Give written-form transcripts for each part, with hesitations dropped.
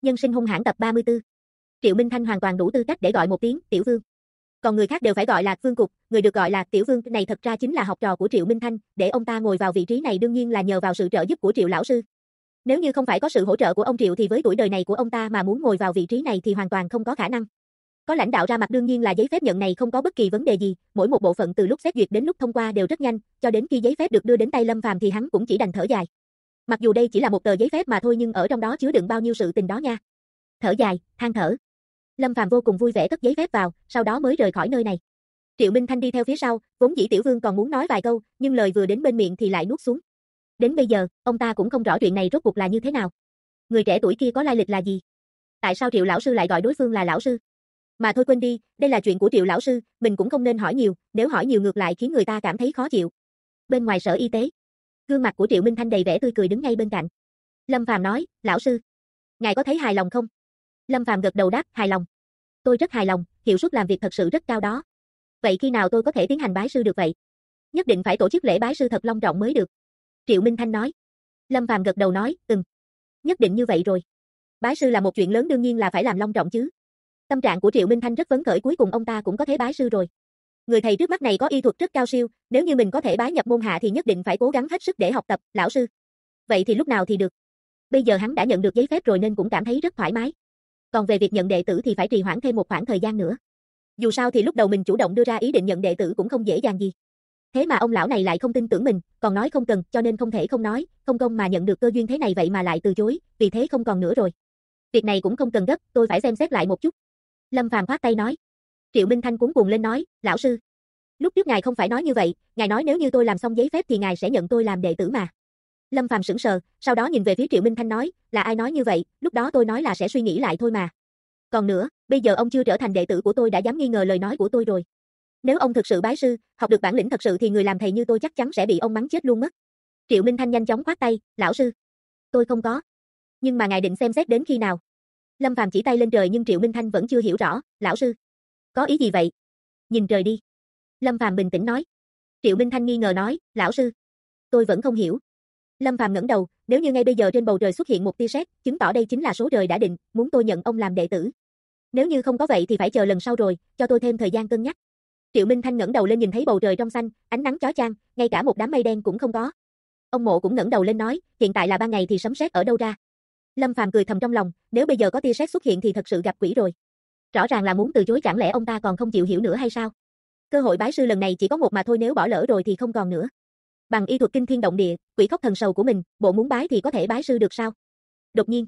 Nhân sinh hung hãn tập 34. Triệu Minh Thanh hoàn toàn đủ tư cách để gọi một tiếng Tiểu Vương. Còn người khác đều phải gọi là Vương Cục, người được gọi là Tiểu Vương này thật ra chính là học trò của Triệu Minh Thanh, để ông ta ngồi vào vị trí này đương nhiên là nhờ vào sự trợ giúp của Triệu lão sư. Nếu như không phải có sự hỗ trợ của ông Triệu thì với tuổi đời này của ông ta mà muốn ngồi vào vị trí này thì hoàn toàn không có khả năng. Có lãnh đạo ra mặt đương nhiên là giấy phép nhận này không có bất kỳ vấn đề gì, mỗi một bộ phận từ lúc xét duyệt đến lúc thông qua đều rất nhanh, cho đến khi giấy phép được đưa đến tay Lâm Phàm thì hắn cũng chỉ đành thở dài. Mặc dù đây chỉ là một tờ giấy phép mà thôi nhưng ở trong đó chứa đựng bao nhiêu sự tình đó nha. Thở dài, than thở. Lâm Phàm vô cùng vui vẻ cất giấy phép vào, sau đó mới rời khỏi nơi này. Triệu Minh Thanh đi theo phía sau, vốn dĩ Tiểu Vương còn muốn nói vài câu, nhưng lời vừa đến bên miệng thì lại nuốt xuống. Đến bây giờ, ông ta cũng không rõ chuyện này rốt cuộc là như thế nào. Người trẻ tuổi kia có lai lịch là gì? Tại sao Triệu lão sư lại gọi đối phương là lão sư? Mà thôi quên đi, đây là chuyện của Triệu lão sư, mình cũng không nên hỏi nhiều, nếu hỏi nhiều ngược lại khiến người ta cảm thấy khó chịu. Bên ngoài sở y tế, gương mặt của Triệu Minh Thanh đầy vẻ tươi cười đứng ngay bên cạnh. Lâm Phàm nói, lão sư, ngài có thấy hài lòng không? Lâm Phàm gật đầu đáp, hài lòng. Tôi rất hài lòng, hiệu suất làm việc thật sự rất cao đó. Vậy khi nào tôi có thể tiến hành bái sư được vậy? Nhất định phải tổ chức lễ bái sư thật long trọng mới được. Triệu Minh Thanh nói. Lâm Phàm gật đầu nói, nhất định như vậy rồi. Bái sư là một chuyện lớn đương nhiên là phải làm long trọng chứ. Tâm trạng của Triệu Minh Thanh rất phấn khởi, cuối cùng ông ta cũng có thể bái sư rồi. Người thầy trước mắt này có y thuật rất cao siêu, nếu như mình có thể bái nhập môn hạ thì nhất định phải cố gắng hết sức để học tập, lão sư. Vậy thì lúc nào thì được? Bây giờ hắn đã nhận được giấy phép rồi nên cũng cảm thấy rất thoải mái. Còn về việc nhận đệ tử thì phải trì hoãn thêm một khoảng thời gian nữa. Dù sao thì lúc đầu mình chủ động đưa ra ý định nhận đệ tử cũng không dễ dàng gì. Thế mà ông lão này lại không tin tưởng mình, còn nói không cần, cho nên không thể không nói, không công mà nhận được cơ duyên thế này vậy mà lại từ chối, vì thế không còn nữa rồi. Việc này cũng không cần gấp, tôi phải xem xét lại một chút. Lâm Phàm khoát tay nói. Triệu Minh Thanh cuống cuồng lên nói, lão sư, lúc trước ngài không phải nói như vậy, ngài nói nếu như tôi làm xong giấy phép thì ngài sẽ nhận tôi làm đệ tử mà. Lâm Phàm sững sờ, sau đó nhìn về phía Triệu Minh Thanh nói, là ai nói như vậy, lúc đó tôi nói là sẽ suy nghĩ lại thôi mà. Còn nữa, bây giờ ông chưa trở thành đệ tử của tôi đã dám nghi ngờ lời nói của tôi rồi. Nếu ông thực sự bái sư, học được bản lĩnh thật sự thì người làm thầy như tôi chắc chắn sẽ bị ông mắng chết luôn mất. Triệu Minh Thanh nhanh chóng khoát tay, lão sư, tôi không có. Nhưng mà ngài định xem xét đến khi nào? Lâm Phàm chỉ tay lên trời nhưng Triệu Minh Thanh vẫn chưa hiểu rõ, lão sư, có ý gì vậy? Nhìn trời đi. Lâm Phàm bình tĩnh nói. Triệu Minh Thanh nghi ngờ nói, lão sư, tôi vẫn không hiểu. Lâm Phàm ngẩng đầu, nếu như ngay bây giờ trên bầu trời xuất hiện một tia sét, chứng tỏ đây chính là số trời đã định, muốn tôi nhận ông làm đệ tử. Nếu như không có vậy thì phải chờ lần sau rồi, cho tôi thêm thời gian cân nhắc. Triệu Minh Thanh ngẩng đầu lên nhìn thấy bầu trời trong xanh, ánh nắng chói chang, ngay cả một đám mây đen cũng không có. Ông Mộ cũng ngẩng đầu lên nói, hiện tại là ban ngày thì sấm sét ở đâu ra? Lâm Phàm cười thầm trong lòng, nếu bây giờ có tia sét xuất hiện thì thật sự gặp quỷ rồi. Rõ ràng là muốn từ chối, chẳng lẽ ông ta còn không chịu hiểu nữa hay sao? Cơ hội bái sư lần này chỉ có một mà thôi, nếu bỏ lỡ rồi thì không còn nữa. Bằng y thuật kinh thiên động địa, quỷ khóc thần sầu của mình, bộ muốn bái thì có thể bái sư được sao? Đột nhiên,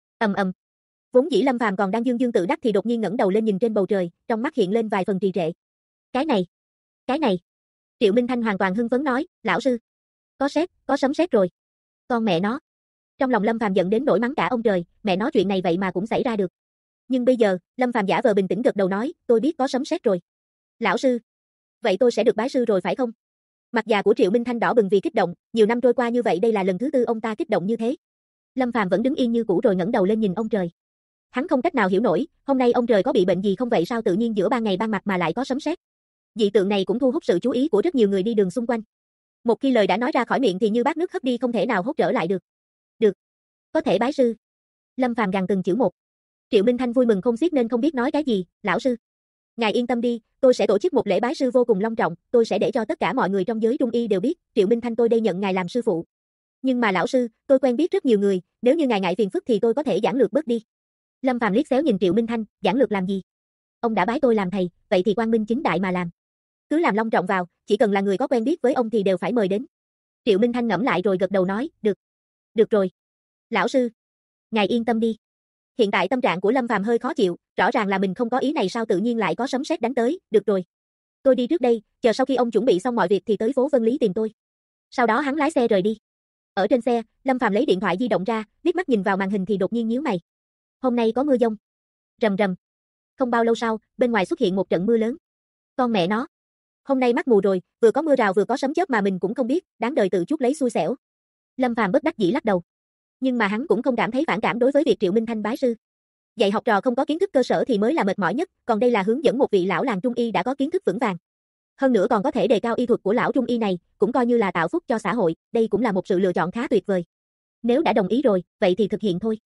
vốn dĩ Lâm Phàm còn đang dương dương tự đắc thì đột nhiên ngẩng đầu lên nhìn trên bầu trời, trong mắt hiện lên vài phần trì trệ. Cái này. Triệu Minh Thanh hoàn toàn hưng phấn nói, lão sư, có sét, có sấm sét rồi. Con mẹ nó. Trong lòng Lâm Phàm giận đến nỗi mắng cả ông trời, mẹ nó chuyện này vậy mà cũng xảy ra được. Nhưng bây giờ, Lâm Phàm giả vờ bình tĩnh gật đầu nói, tôi biết có sấm sét rồi. Lão sư, vậy tôi sẽ được bái sư rồi phải không? Mặt già của Triệu Minh Thanh đỏ bừng vì kích động, nhiều năm trôi qua như vậy đây là lần thứ tư ông ta kích động như thế. Lâm Phàm vẫn đứng yên như cũ rồi ngẩng đầu lên nhìn ông trời. Hắn không cách nào hiểu nổi, hôm nay ông trời có bị bệnh gì không vậy, sao tự nhiên giữa ban ngày ban mặt mà lại có sấm sét? Dị tượng này cũng thu hút sự chú ý của rất nhiều người đi đường xung quanh. Một khi lời đã nói ra khỏi miệng thì như bát nước hất đi không thể nào hốt trở lại được. Được, có thể bái sư. Lâm Phàm gằn từng chữ một. Triệu Minh Thanh vui mừng không xiết nên không biết nói cái gì, lão sư, ngài yên tâm đi, tôi sẽ tổ chức một lễ bái sư vô cùng long trọng, tôi sẽ để cho tất cả mọi người trong giới trung y đều biết, Triệu Minh Thanh tôi đây nhận ngài làm sư phụ. Nhưng mà lão sư, tôi quen biết rất nhiều người, nếu như ngài ngại phiền phức thì tôi có thể giản lược bớt đi. Lâm Phàm liếc xéo nhìn Triệu Minh Thanh, giản lược làm gì? Ông đã bái tôi làm thầy, vậy thì quang minh chính đại mà làm. Cứ làm long trọng vào, chỉ cần là người có quen biết với ông thì đều phải mời đến. Triệu Minh Thanh ngẫm lại rồi gật đầu nói, được. Được rồi. Lão sư, ngài yên tâm đi. Hiện tại tâm trạng của Lâm Phàm hơi khó chịu, rõ ràng là mình không có ý này sao tự nhiên lại có sấm sét đánh tới, được rồi. Tôi đi trước đây, chờ sau khi ông chuẩn bị xong mọi việc thì tới phố Vân Lý tìm tôi. Sau đó hắn lái xe rời đi. Ở trên xe, Lâm Phàm lấy điện thoại di động ra, liếc mắt nhìn vào màn hình thì đột nhiên nhíu mày. Hôm nay có mưa dông. Rầm rầm. Không bao lâu sau, bên ngoài xuất hiện một trận mưa lớn. Con mẹ nó. Hôm nay mắt mù rồi, vừa có mưa rào vừa có sấm chớp mà mình cũng không biết, đáng đời tự chuốc lấy xui xẻo. Lâm Phàm bất đắc dĩ lắc đầu. Nhưng mà hắn cũng không cảm thấy phản cảm đối với việc Triệu Minh Thanh bái sư. Dạy học trò không có kiến thức cơ sở thì mới là mệt mỏi nhất, còn đây là hướng dẫn một vị lão làng trung y đã có kiến thức vững vàng. Hơn nữa còn có thể đề cao y thuật của lão trung y này, cũng coi như là tạo phúc cho xã hội, đây cũng là một sự lựa chọn khá tuyệt vời. Nếu đã đồng ý rồi, vậy thì thực hiện thôi.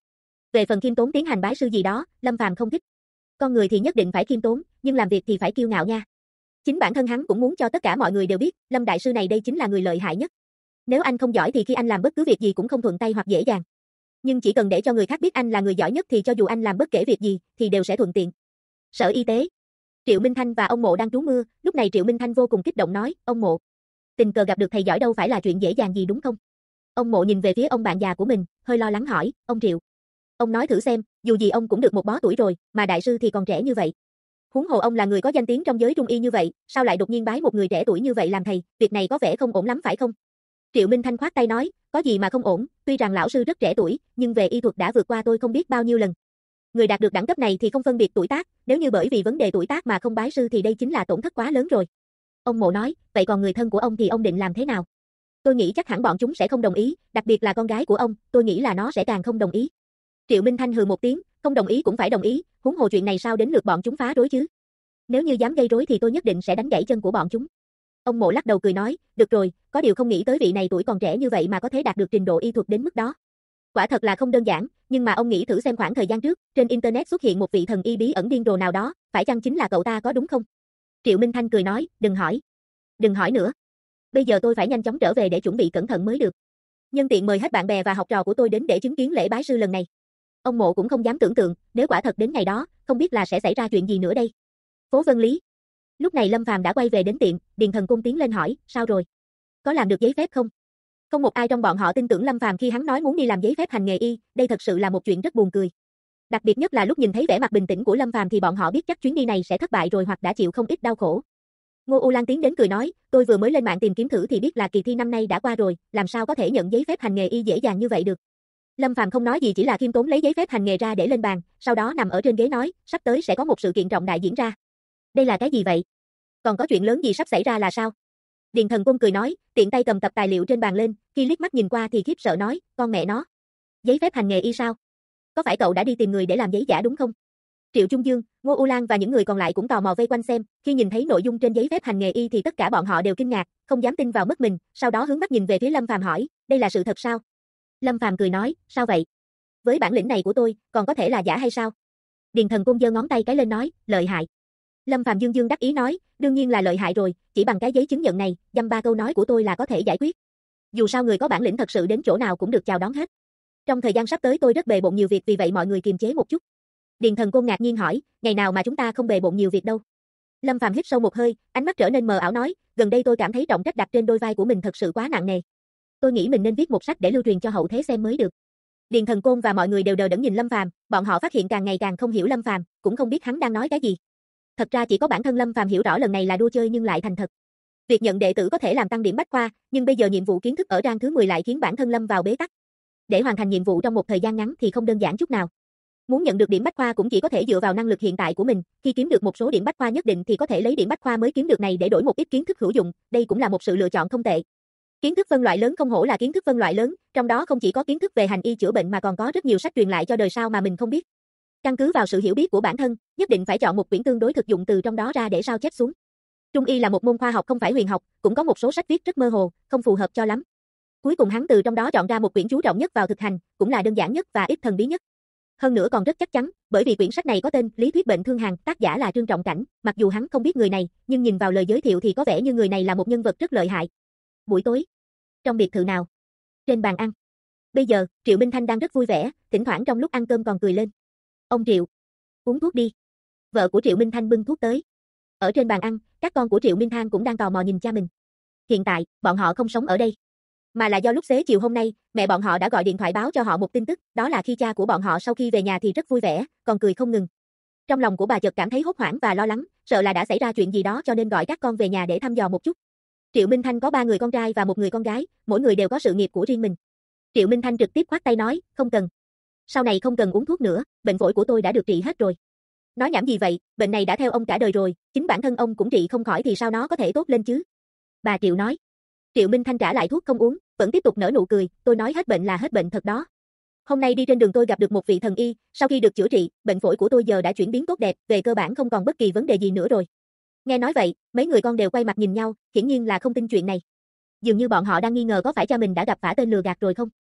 Về phần khiêm tốn tiến hành bái sư gì đó, Lâm Phàm không thích. Con người thì nhất định phải khiêm tốn, nhưng làm việc thì phải kiêu ngạo nha. Chính bản thân hắn cũng muốn cho tất cả mọi người đều biết, Lâm đại sư này đây chính là người lợi hại nhất. Nếu anh không giỏi thì khi anh làm bất cứ việc gì cũng không thuận tay hoặc dễ dàng. Nhưng chỉ cần để cho người khác biết anh là người giỏi nhất thì cho dù anh làm bất kể việc gì thì đều sẽ thuận tiện. Sở Y tế. Triệu Minh Thanh và ông Mộ đang trú mưa, lúc này Triệu Minh Thanh vô cùng kích động nói, ông Mộ, tình cờ gặp được thầy giỏi đâu phải là chuyện dễ dàng gì đúng không? Ông Mộ nhìn về phía ông bạn già của mình, hơi lo lắng hỏi, ông Triệu, ông nói thử xem, dù gì ông cũng được một bó tuổi rồi, mà đại sư thì còn trẻ như vậy. Huống hồ ông là người có danh tiếng trong giới trung y như vậy, sao lại đột nhiên bái một người trẻ tuổi như vậy làm thầy, việc này có vẻ không ổn lắm phải không? Triệu Minh Thanh khoát tay nói, có gì mà không ổn, tuy rằng lão sư rất trẻ tuổi, nhưng về y thuật đã vượt qua tôi không biết bao nhiêu lần. Người đạt được đẳng cấp này thì không phân biệt tuổi tác, nếu như bởi vì vấn đề tuổi tác mà không bái sư thì đây chính là tổn thất quá lớn rồi. Ông Mộ nói, vậy còn người thân của ông thì ông định làm thế nào? Tôi nghĩ chắc hẳn bọn chúng sẽ không đồng ý, đặc biệt là con gái của ông, tôi nghĩ là nó sẽ càng không đồng ý. Triệu Minh Thanh hừ một tiếng, không đồng ý cũng phải đồng ý, huống hồ chuyện này sao đến lượt bọn chúng phá rối chứ? Nếu như dám gây rối thì tôi nhất định sẽ đánh gãy chân của bọn chúng. Ông Mộ lắc đầu cười nói, được rồi, có điều không nghĩ tới vị này tuổi còn trẻ như vậy mà có thể đạt được trình độ y thuật đến mức đó. Quả thật là không đơn giản, nhưng mà ông nghĩ thử xem khoảng thời gian trước, trên internet xuất hiện một vị thần y bí ẩn điên rồ nào đó, phải chăng chính là cậu ta có đúng không? Triệu Minh Thanh cười nói, đừng hỏi. Đừng hỏi nữa. Bây giờ tôi phải nhanh chóng trở về để chuẩn bị cẩn thận mới được. Nhân tiện mời hết bạn bè và học trò của tôi đến để chứng kiến lễ bái sư lần này. Ông Mộ cũng không dám tưởng tượng, nếu quả thật đến ngày đó, không biết là sẽ xảy ra chuyện gì nữa đây. Phố Vân Lý. Lúc này Lâm Phàm đã quay về đến tiệm, Điền Thần Cung tiến lên hỏi, sao rồi? Có làm được giấy phép không? Không một ai trong bọn họ tin tưởng Lâm Phàm khi hắn nói muốn đi làm giấy phép hành nghề y, đây thật sự là một chuyện rất buồn cười. Đặc biệt nhất là lúc nhìn thấy vẻ mặt bình tĩnh của Lâm Phàm thì bọn họ biết chắc chuyến đi này sẽ thất bại rồi hoặc đã chịu không ít đau khổ. Ngô U Lan tiến đến cười nói, tôi vừa mới lên mạng tìm kiếm thử thì biết là kỳ thi năm nay đã qua rồi, làm sao có thể nhận giấy phép hành nghề y dễ dàng như vậy được. Lâm Phàm không nói gì chỉ là khiêm tốn lấy giấy phép hành nghề ra để lên bàn, sau đó nằm ở trên ghế nói, sắp tới sẽ có một sự kiện trọng đại diễn ra. Đây là cái gì vậy? Còn có chuyện lớn gì sắp xảy ra là sao? Điền Thần Cung cười nói, tiện tay cầm tập tài liệu trên bàn lên, khi liếc mắt nhìn qua thì khiếp sợ nói, con mẹ nó. Giấy phép hành nghề y sao? Có phải cậu đã đi tìm người để làm giấy giả đúng không? Triệu Trung Dương, Ngô U Lan và những người còn lại cũng tò mò vây quanh xem, khi nhìn thấy nội dung trên giấy phép hành nghề y thì tất cả bọn họ đều kinh ngạc, không dám tin vào mắt mình, sau đó hướng mắt nhìn về phía Lâm Phàm hỏi, đây là sự thật sao? Lâm Phàm cười nói, sao vậy? Với bản lĩnh này của tôi, còn có thể là giả hay sao? Điền Thần Cung giơ ngón tay cái lên nói, lợi hại. Lâm Phàm dương dương đắc ý nói, đương nhiên là lợi hại rồi, chỉ bằng cái giấy chứng nhận này, dăm ba câu nói của tôi là có thể giải quyết. Dù sao người có bản lĩnh thật sự đến chỗ nào cũng được chào đón hết. Trong thời gian sắp tới tôi rất bề bộn nhiều việc vì vậy mọi người kiềm chế một chút. Điền Thần Cung ngạc nhiên hỏi, ngày nào mà chúng ta không bề bộn nhiều việc đâu. Lâm Phàm hít sâu một hơi, ánh mắt trở nên mờ ảo nói, gần đây tôi cảm thấy trọng trách đặt trên đôi vai của mình thật sự quá nặng nề. Tôi nghĩ mình nên viết một sách để lưu truyền cho hậu thế xem mới được. Điền Thần Côn và mọi người đều đờ đẫn nhìn Lâm Phàm, bọn họ phát hiện càng ngày càng không hiểu Lâm Phàm, cũng không biết hắn đang nói cái gì. Thật ra chỉ có bản thân Lâm Phàm hiểu rõ lần này là đua chơi nhưng lại thành thật. Việc nhận đệ tử có thể làm tăng điểm bách khoa, nhưng bây giờ nhiệm vụ kiến thức ở trang thứ 10 lại khiến bản thân Lâm vào bế tắc. Để hoàn thành nhiệm vụ trong một thời gian ngắn thì không đơn giản chút nào. Muốn nhận được điểm bách khoa cũng chỉ có thể dựa vào năng lực hiện tại của mình, khi kiếm được một số điểm bách khoa nhất định thì có thể lấy điểm bách khoa mới kiếm được này để đổi một ít kiến thức hữu dụng, đây cũng là một sự lựa chọn không tệ. Kiến thức phân loại lớn không hổ là kiến thức phân loại lớn, trong đó không chỉ có kiến thức về hành y chữa bệnh mà còn có rất nhiều sách truyền lại cho đời sau mà mình không biết. Căn cứ vào sự hiểu biết của bản thân, nhất định phải chọn một quyển tương đối thực dụng từ trong đó ra để sao chép xuống. Trung y là một môn khoa học không phải huyền học, cũng có một số sách viết rất mơ hồ, không phù hợp cho lắm. Cuối cùng hắn từ trong đó chọn ra một quyển chú trọng nhất vào thực hành, cũng là đơn giản nhất và ít thần bí nhất. Hơn nữa còn rất chắc chắn, bởi vì quyển sách này có tên Lý thuyết bệnh thương hàn, tác giả là Trương Trọng Cảnh, mặc dù hắn không biết người này, nhưng nhìn vào lời giới thiệu thì có vẻ như người này là một nhân vật rất lợi hại. Buổi tối, trong biệt thự nào? Trên bàn ăn. Bây giờ, Triệu Minh Thanh đang rất vui vẻ, thỉnh thoảng trong lúc ăn cơm còn cười lên. Ông Triệu, uống thuốc đi. Vợ của Triệu Minh Thanh bưng thuốc tới. Ở trên bàn ăn, các con của Triệu Minh Thanh cũng đang tò mò nhìn cha mình. Hiện tại, bọn họ không sống ở đây. Mà là do lúc xế chiều hôm nay, mẹ bọn họ đã gọi điện thoại báo cho họ một tin tức, đó là khi cha của bọn họ sau khi về nhà thì rất vui vẻ, còn cười không ngừng. Trong lòng của bà chợt cảm thấy hốt hoảng và lo lắng, sợ là đã xảy ra chuyện gì đó cho nên gọi các con về nhà để thăm dò một chút. Triệu Minh Thanh có 3 người con trai và 1 người con gái, mỗi người đều có sự nghiệp của riêng mình. Triệu Minh Thanh trực tiếp khoát tay nói, không cần. Sau này không cần uống thuốc nữa, bệnh phổi của tôi đã được trị hết rồi. Nói nhảm gì vậy, bệnh này đã theo ông cả đời rồi, chính bản thân ông cũng trị không khỏi thì sao nó có thể tốt lên chứ? Bà Triệu nói. Triệu Minh Thanh trả lại thuốc không uống, vẫn tiếp tục nở nụ cười, tôi nói hết bệnh là hết bệnh thật đó. Hôm nay đi trên đường tôi gặp được một vị thần y, sau khi được chữa trị, bệnh phổi của tôi giờ đã chuyển biến tốt đẹp, về cơ bản không còn bất kỳ vấn đề gì nữa rồi. Nghe nói vậy, mấy người con đều quay mặt nhìn nhau, hiển nhiên là không tin chuyện này. Dường như bọn họ đang nghi ngờ có phải cha mình đã gặp phải tên lừa gạt rồi không?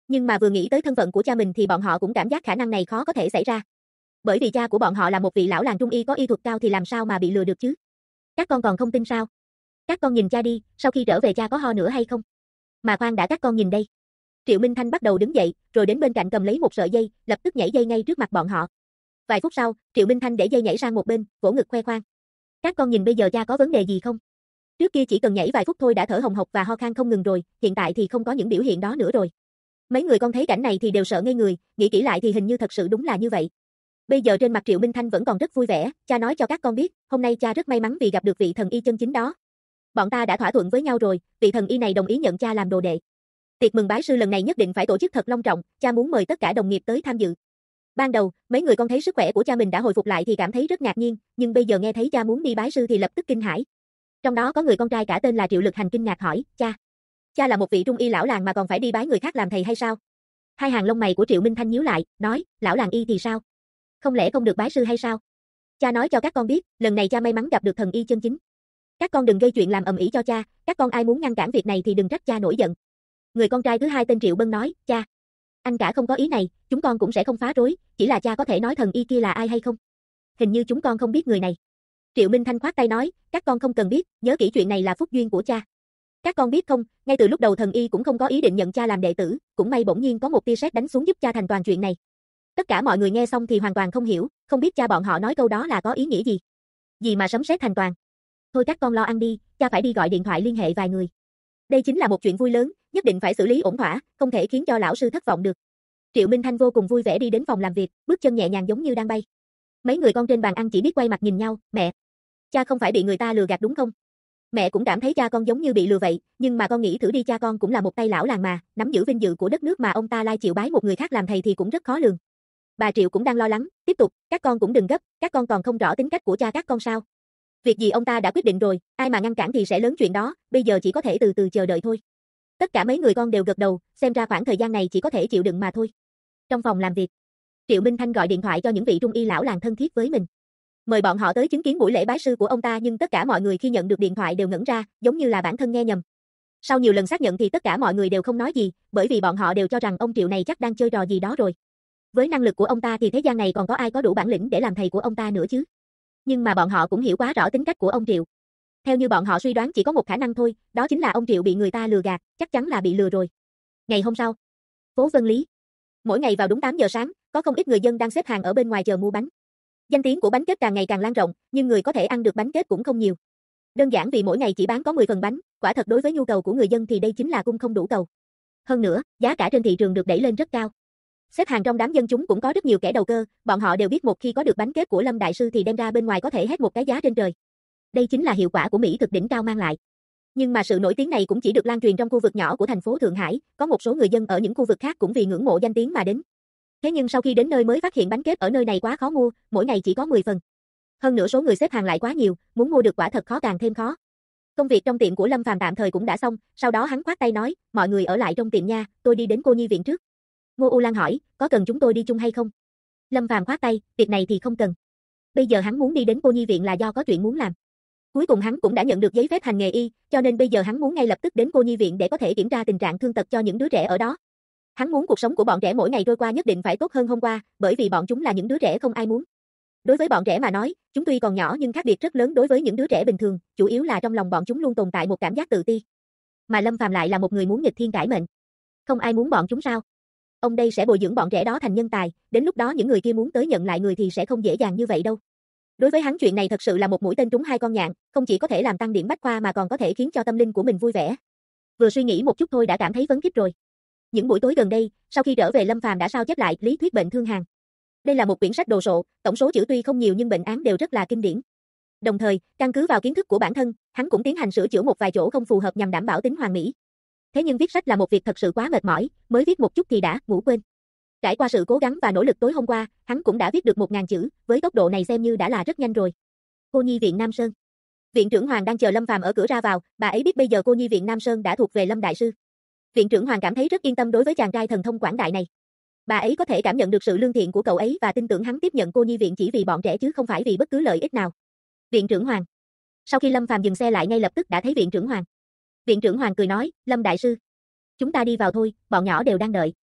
Nhưng mà vừa nghĩ tới thân phận của cha mình thì bọn họ cũng cảm giác khả năng này khó có thể xảy ra. Bởi vì cha của bọn họ là một vị lão làng trung y có y thuật cao thì làm sao mà bị lừa được chứ? Các con còn không tin sao? Các con nhìn cha đi, sau khi trở về cha có ho nữa hay không? Mà khoan đã, các con nhìn đây. Triệu Minh Thanh bắt đầu đứng dậy, rồi đến bên cạnh cầm lấy một sợi dây, lập tức nhảy dây ngay trước mặt bọn họ. Vài phút sau, Triệu Minh Thanh để dây nhảy sang một bên, vỗ ngực khoe khoang. Các con nhìn bây giờ cha có vấn đề gì không? Trước kia chỉ cần nhảy vài phút thôi đã thở hồng hộc và ho khan không ngừng rồi, hiện tại thì không có những biểu hiện đó nữa rồi. Mấy người con thấy cảnh này thì đều sợ ngây người, nghĩ kỹ lại thì hình như thật sự đúng là như vậy. Bây giờ trên mặt Triệu Minh Thanh vẫn còn rất vui vẻ, cha nói cho các con biết, hôm nay cha rất may mắn vì gặp được vị thần y chân chính đó. Bọn ta đã thỏa thuận với nhau rồi, vị thần y này đồng ý nhận cha làm đồ đệ. Tiệc mừng bái sư lần này nhất định phải tổ chức thật long trọng, cha muốn mời tất cả đồng nghiệp tới tham dự. Ban đầu, mấy người con thấy sức khỏe của cha mình đã hồi phục lại thì cảm thấy rất ngạc nhiên, nhưng bây giờ nghe thấy cha muốn đi bái sư thì lập tức kinh hãi. Trong đó có người con trai cả tên là Triệu Lực Hành kinh ngạc hỏi, cha là một vị trung y lão làng mà còn phải đi bái người khác làm thầy hay sao? Hai hàng lông mày của Triệu Minh Thanh nhíu lại, nói, lão làng y thì sao? Không lẽ không được bái sư hay sao? Cha nói cho các con biết, lần này cha may mắn gặp được thần y chân chính. Các con đừng gây chuyện làm ầm ĩ cho cha, các con ai muốn ngăn cản việc này thì đừng trách cha nổi giận. Người con trai thứ hai tên Triệu Bân nói, cha, anh cả không có ý này, chúng con cũng sẽ không phá rối, chỉ là cha có thể nói thần y kia là ai hay không? Hình như chúng con không biết người này. Triệu Minh Thanh khoát tay nói, các con không cần biết, nhớ kỹ chuyện này là phúc duyên của cha. Các con biết không, ngay từ lúc đầu thần y cũng không có ý định nhận cha làm đệ tử, cũng may bỗng nhiên có một tia sét đánh xuống giúp cha thành toàn chuyện này. Tất cả mọi người nghe xong thì hoàn toàn không hiểu, không biết cha bọn họ nói câu đó là có ý nghĩa gì. Gì mà sấm sét thành toàn. Thôi các con lo ăn đi, cha phải đi gọi điện thoại liên hệ vài người. Đây chính là một chuyện vui lớn, nhất định phải xử lý ổn thỏa, không thể khiến cho lão sư thất vọng được. Triệu Minh Thanh vô cùng vui vẻ đi đến phòng làm việc, bước chân nhẹ nhàng giống như đang bay. Mấy người con trên bàn ăn chỉ biết quay mặt nhìn nhau, mẹ, cha không phải bị người ta lừa gạt đúng không? Mẹ cũng cảm thấy cha con giống như bị lừa vậy, nhưng mà con nghĩ thử đi, cha con cũng là một tay lão làng mà, nắm giữ vinh dự của đất nước mà ông ta lai chịu bái một người khác làm thầy thì cũng rất khó lường. Bà Triệu cũng đang lo lắng, tiếp tục, các con cũng đừng gấp, các con còn không rõ tính cách của cha các con sao? Việc gì ông ta đã quyết định rồi, ai mà ngăn cản thì sẽ lớn chuyện đó, bây giờ chỉ có thể từ từ chờ đợi thôi. Tất cả mấy người con đều gật đầu, xem ra khoảng thời gian này chỉ có thể chịu đựng mà thôi. Trong phòng làm việc, Triệu Minh Thanh gọi điện thoại cho những vị trung y lão làng thân thiết với mình. Mời bọn họ tới chứng kiến buổi lễ bái sư của ông ta, nhưng tất cả mọi người khi nhận được điện thoại đều ngẩn ra, giống như là bản thân nghe nhầm. Sau nhiều lần xác nhận thì tất cả mọi người đều không nói gì, bởi vì bọn họ đều cho rằng ông Triệu này chắc đang chơi trò gì đó rồi. Với năng lực của ông ta thì thế gian này còn có ai có đủ bản lĩnh để làm thầy của ông ta nữa chứ? Nhưng mà bọn họ cũng hiểu quá rõ tính cách của ông Triệu. Theo như bọn họ suy đoán chỉ có một khả năng thôi, đó chính là ông Triệu bị người ta lừa gạt, chắc chắn là bị lừa rồi. Ngày hôm sau, phố Vân Lý. Mỗi ngày vào đúng 8 giờ sáng, có không ít người dân đang xếp hàng ở bên ngoài chờ mua bánh. Danh tiếng của bánh kết càng ngày càng lan rộng, nhưng người có thể ăn được bánh kết cũng không nhiều. Đơn giản vì mỗi ngày chỉ bán có 10 phần bánh, quả thật đối với nhu cầu của người dân thì đây chính là cung không đủ cầu. Hơn nữa, giá cả trên thị trường được đẩy lên rất cao. Xếp hàng trong đám dân chúng cũng có rất nhiều kẻ đầu cơ, bọn họ đều biết một khi có được bánh kết của Lâm đại sư thì đem ra bên ngoài có thể hét một cái giá trên trời. Đây chính là hiệu quả của mỹ thực đỉnh cao mang lại. Nhưng mà sự nổi tiếng này cũng chỉ được lan truyền trong khu vực nhỏ của thành phố Thượng Hải, có một số người dân ở những khu vực khác cũng vì ngưỡng mộ danh tiếng mà đến. Thế nhưng sau khi đến nơi mới phát hiện bánh kết ở nơi này quá khó mua, mỗi ngày chỉ có 10 phần. Hơn nữa số người xếp hàng lại quá nhiều, muốn mua được quả thật khó càng thêm khó. Công việc trong tiệm của Lâm Phàm tạm thời cũng đã xong, sau đó hắn khoát tay nói, mọi người ở lại trong tiệm nha, tôi đi đến cô nhi viện trước. Ngô U Lan hỏi, có cần chúng tôi đi chung hay không? Lâm Phàm khoát tay, việc này thì không cần. Bây giờ hắn muốn đi đến cô nhi viện là do có chuyện muốn làm. Cuối cùng hắn cũng đã nhận được giấy phép hành nghề y, cho nên bây giờ hắn muốn ngay lập tức đến cô nhi viện để có thể kiểm tra tình trạng thương tật cho những đứa trẻ ở đó. Hắn muốn cuộc sống của bọn trẻ mỗi ngày trôi qua nhất định phải tốt hơn hôm qua, bởi vì bọn chúng là những đứa trẻ không ai muốn. Đối với bọn trẻ mà nói, chúng tuy còn nhỏ nhưng khác biệt rất lớn đối với những đứa trẻ bình thường, chủ yếu là trong lòng bọn chúng luôn tồn tại một cảm giác tự ti. Mà Lâm Phàm lại là một người muốn nghịch thiên cải mệnh. Không ai muốn bọn chúng sao? Ông đây sẽ bồi dưỡng bọn trẻ đó thành nhân tài, đến lúc đó những người kia muốn tới nhận lại người thì sẽ không dễ dàng như vậy đâu. Đối với hắn chuyện này thật sự là một mũi tên trúng hai con nhạn, không chỉ có thể làm tăng điểm bách khoa mà còn có thể khiến cho tâm linh của mình vui vẻ. Vừa suy nghĩ một chút thôi đã cảm thấy phấn khích rồi. Những buổi tối gần đây, sau khi trở về Lâm Phàm đã sao chép lại lý thuyết bệnh thương hàn. Đây là một quyển sách đồ sộ, tổng số chữ tuy không nhiều nhưng bệnh án đều rất là kinh điển. Đồng thời, căn cứ vào kiến thức của bản thân, hắn cũng tiến hành sửa chữa một vài chỗ không phù hợp nhằm đảm bảo tính hoàn mỹ. Thế nhưng viết sách là một việc thật sự quá mệt mỏi, mới viết một chút thì đã ngủ quên. Trải qua sự cố gắng và nỗ lực tối hôm qua, hắn cũng đã viết được 1000 chữ, với tốc độ này xem như đã là rất nhanh rồi. Cô nhi viện Nam Sơn. Viện trưởng Hoàng đang chờ Lâm Phàm ở cửa ra vào, bà ấy biết bây giờ cô nhi viện Nam Sơn đã thuộc về Lâm đại sư. Viện trưởng Hoàng cảm thấy rất yên tâm đối với chàng trai thần thông quảng đại này. Bà ấy có thể cảm nhận được sự lương thiện của cậu ấy và tin tưởng hắn tiếp nhận cô nhi viện chỉ vì bọn trẻ chứ không phải vì bất cứ lợi ích nào. Viện trưởng Hoàng. Sau khi Lâm Phàm dừng xe lại ngay lập tức đã thấy viện trưởng Hoàng. Viện trưởng Hoàng cười nói, Lâm đại sư, chúng ta đi vào thôi, bọn nhỏ đều đang đợi.